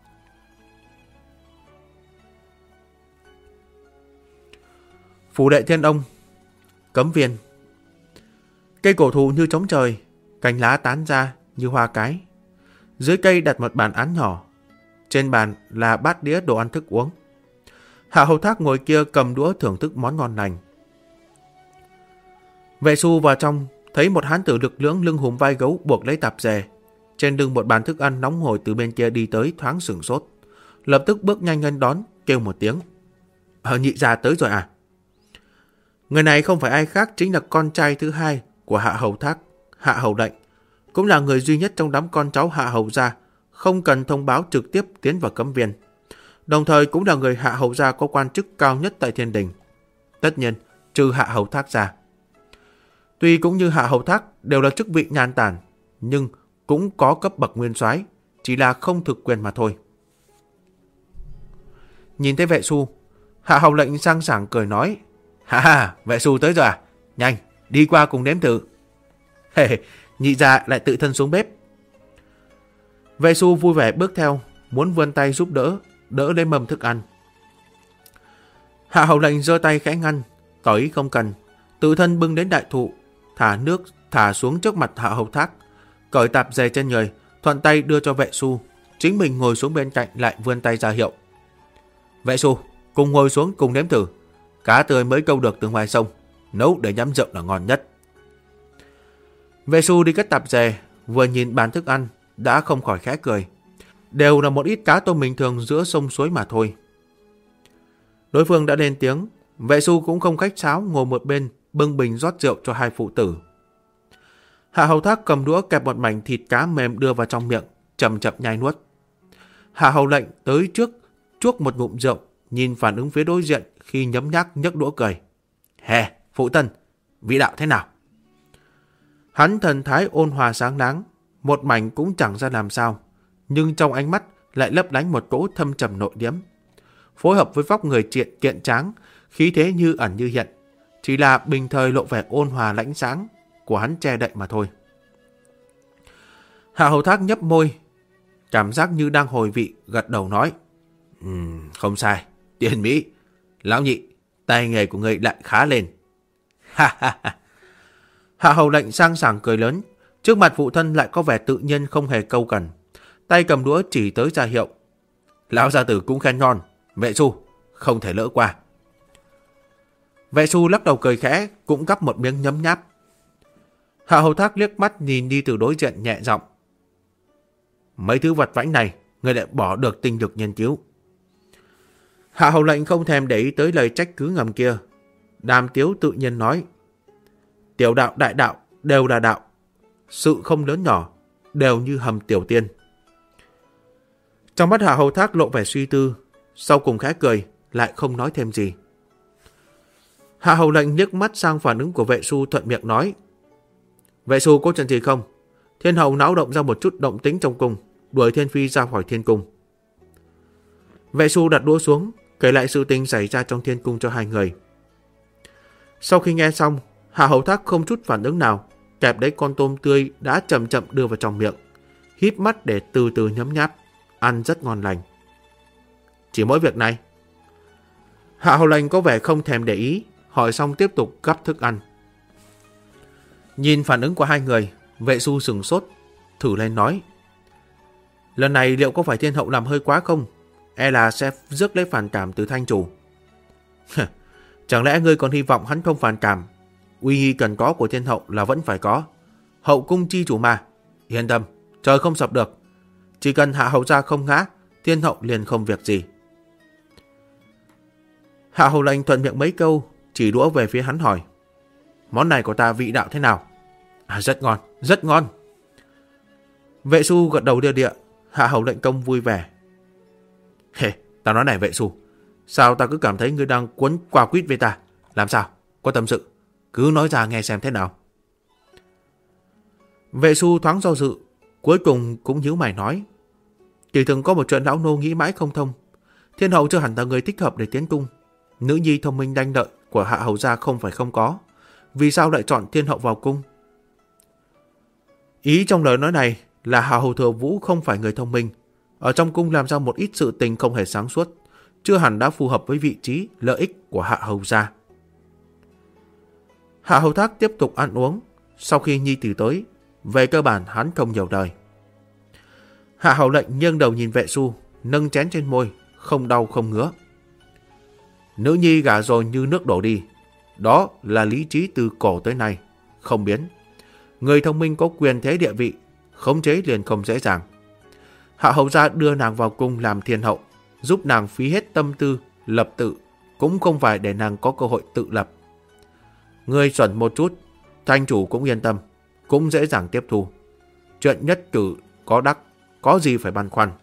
Phủ đệ Thiên Ông, Cấm Viên. Cây cổ thụ như trống trời, cành lá tán ra như hoa cái. Dưới cây đặt một bàn án nhỏ, trên bàn là bát đĩa đồ ăn thức uống. Hạ Hầu Thác ngồi kia cầm đũa thưởng thức món ngon lành. Vệ Xu vào trong thấy một hán tử lực lưỡng lưng hùm vai gấu buộc lấy tạp dề, trên lưng một bàn thức ăn nóng hổi từ bên kia đi tới, thoáng sửng sốt, lập tức bước nhanh lên đón, kêu một tiếng: Nhị gia tới rồi à? Người này không phải ai khác, chính là con trai thứ hai của Hạ Hầu Thác, Hạ Hầu Lệnh, cũng là người duy nhất trong đám con cháu Hạ Hầu gia không cần thông báo trực tiếp tiến vào Cấm Viên, đồng thời cũng là người Hạ Hầu gia có quan chức cao nhất tại Thiên Đình. Tất nhiên, trừ Hạ Hầu Thác ra. Tuy cũng như Hạ Hầu Thác đều là chức vị nhàn tản, nhưng cũng có cấp bậc nguyên soái, chỉ là không thực quyền mà thôi. Nhìn thấy Vệ Xu, Hạ Hầu Lệnh sang sảng cười nói: Ha, Vệ Xu tới rồi à? Nhanh, đi qua cùng nếm thử. Nhị gia lại tự thân xuống bếp. Vệ Xu vui vẻ bước theo, muốn vươn tay giúp đỡ lấy mâm thức ăn. Hạ Hầu Lệnh giơ tay khẽ ngăn, tỏ ý không cần, tự thân bưng đến đại thụ, thả xuống trước mặt Hạ Hầu Thác, cởi tạp dề trên người, thuận tay đưa cho Vệ Xu, chính mình ngồi xuống bên cạnh lại vươn tay ra hiệu. Vệ Xu, cùng ngồi xuống cùng nếm thử. Cá tươi mới câu được từ ngoài sông, nấu để nhắm rượu là ngon nhất. Vệ Xu đi cất tạp dề, vừa nhìn bàn thức ăn đã không khỏi khẽ cười. Đều là một ít cá tôm bình thường giữa sông suối mà thôi. Đối phương đã lên tiếng, Vệ Xu cũng không khách sáo, ngồi một bên bưng bình rót rượu cho hai phụ tử. Hạ Hầu Thác cầm đũa kẹp một mảnh thịt cá mềm đưa vào trong miệng, chậm chậm nhai nuốt. Hạ Hầu Lệnh tới trước chuốc một ngụm rượu, nhìn phản ứng phía đối diện khi nhấm nhác nhấc đũa cười. Phụ thân, vị đạo thế nào? Hắn thần thái ôn hòa sáng láng, một mảnh cũng chẳng ra làm sao, nhưng trong ánh mắt lại lấp lánh một cỗ thâm trầm nội liễm. Phối hợp với vóc người kiện tráng, khí thế như ẩn như hiện, chỉ là bình thời lộ vẻ ôn hòa lãnh sáng của hắn che đậy mà thôi. Hạ Hầu Thác nhấp môi, cảm giác như đang hồi vị, gật đầu nói: Không sai, Tiền Mỹ, lão nhị, tay nghề của người lại khá lên. Hạ Hầu Lệnh sang sảng cười lớn, trước mặt phụ thân lại có vẻ tự nhiên không hề câu cẩn, tay cầm đũa chỉ tới ra hiệu. Lão gia tử cũng khen ngon, Vệ Xu không thể lỡ qua. Vệ Xu lắc đầu cười khẽ, cũng gắp một miếng nhấm nháp. Hạ Hầu Thác liếc mắt nhìn đi từ đối diện nhẹ giọng: Mấy thứ vật vãnh này, người lại bỏ được tinh lực nghiên cứu. Hạ hầu lệnh không thèm để ý tới lời trách cứ ngầm kia. Đàm Tiếu tự nhiên nói, tiểu đạo đại đạo đều là đạo, sự không lớn nhỏ đều như hầm tiểu tiên. Trong mắt Hạ Hầu Thác lộ vẻ suy tư, sau cùng khẽ cười, lại không nói thêm gì. Hạ hầu lệnh liếc mắt sang phản ứng của vệ su, thuận miệng nói, vệ su có chuyện gì không? Thiên hậu náo động ra một chút động tĩnh trong cung, đuổi Thiên Phi ra khỏi thiên cung. Vệ su đặt đũa xuống, kể lại sự tình xảy ra trong thiên cung cho hai người. Sau khi nghe xong, Hạ Hầu Thác không chút phản ứng nào, kẹp lấy con tôm tươi đã chậm chậm đưa vào trong miệng, híp mắt để từ từ nhấm nháp, ăn rất ngon lành. Chỉ mỗi việc này. Hạ hầu lệnh có vẻ không thèm để ý, hỏi xong tiếp tục gắp thức ăn. Nhìn phản ứng của hai người, vệ su sửng sốt, thử lên nói, lần này liệu có phải thiên hậu làm hơi quá không? E là sẽ rước lấy phản cảm từ thanh chủ. Chẳng lẽ ngươi còn hy vọng hắn không phản cảm? Uy nghi cần có của thiên hậu là vẫn phải có. Hậu cung chi chủ mà. Yên tâm, trời không sập được. Chỉ cần Hạ hầu gia không ngã, thiên hậu liền không việc gì. Hạ hầu lệnh thuận miệng mấy câu, chỉ đũa về phía hắn hỏi, món này của ta vị đạo thế nào? Rất ngon, rất ngon. Vệ su gật đầu đưa địa. Hạ hầu lệnh công vui vẻ. Ta nói này vệ su, sao ta cứ cảm thấy ngươi đang quấn qua quýt với ta? Làm sao? Có tâm sự? Cứ nói ra nghe xem thế nào. Vệ su thoáng do dự, cuối cùng cũng nhíu mày nói, kỳ thực có một chuyện lão nô nghĩ mãi không thông. Thiên hậu chưa hẳn là người thích hợp để tiến cung. Nữ nhi thông minh đanh đợi của Hạ hầu gia không phải không có. Vì sao lại chọn thiên hậu vào cung? Ý trong lời nói này là Hạ hầu thừa vũ không phải người thông minh. Ở trong cung làm ra một ít sự tình không hề sáng suốt, chưa hẳn đã phù hợp với vị trí, lợi ích của Hạ hầu gia. Hạ hầu thác tiếp tục ăn uống. Sau khi nhi tử tới, về cơ bản hắn không nhiều đời. Hạ hầu lệnh nghiêng đầu nhìn vệ su, nâng chén trên môi, không đau không ngứa. Nữ nhi gả rồi như nước đổ đi. Đó là lý trí từ cổ tới nay, không biến. Người thông minh có quyền thế địa vị, khống chế liền không dễ dàng. Hạ hầu gia đưa nàng vào cung làm thiên hậu, giúp nàng phí hết tâm tư, lập tự, cũng không phải để nàng có cơ hội tự lập. Ngươi chuẩn một chút, thanh chủ cũng yên tâm, cũng dễ dàng tiếp thu. Chuyện nhất cử có đắc, có gì phải băn khoăn.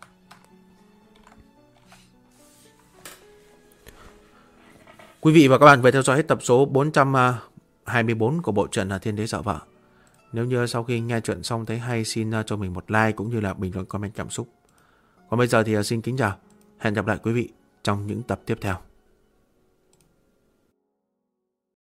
Quý vị và các bạn vừa theo dõi hết tập số 424 của bộ truyện Thiên Đế Sợ Vợ. Nếu như sau khi nghe chuyện xong thấy hay, xin cho mình một like cũng như là bình luận comment cảm xúc. Còn bây giờ thì xin kính chào, hẹn gặp lại quý vị trong những tập tiếp theo.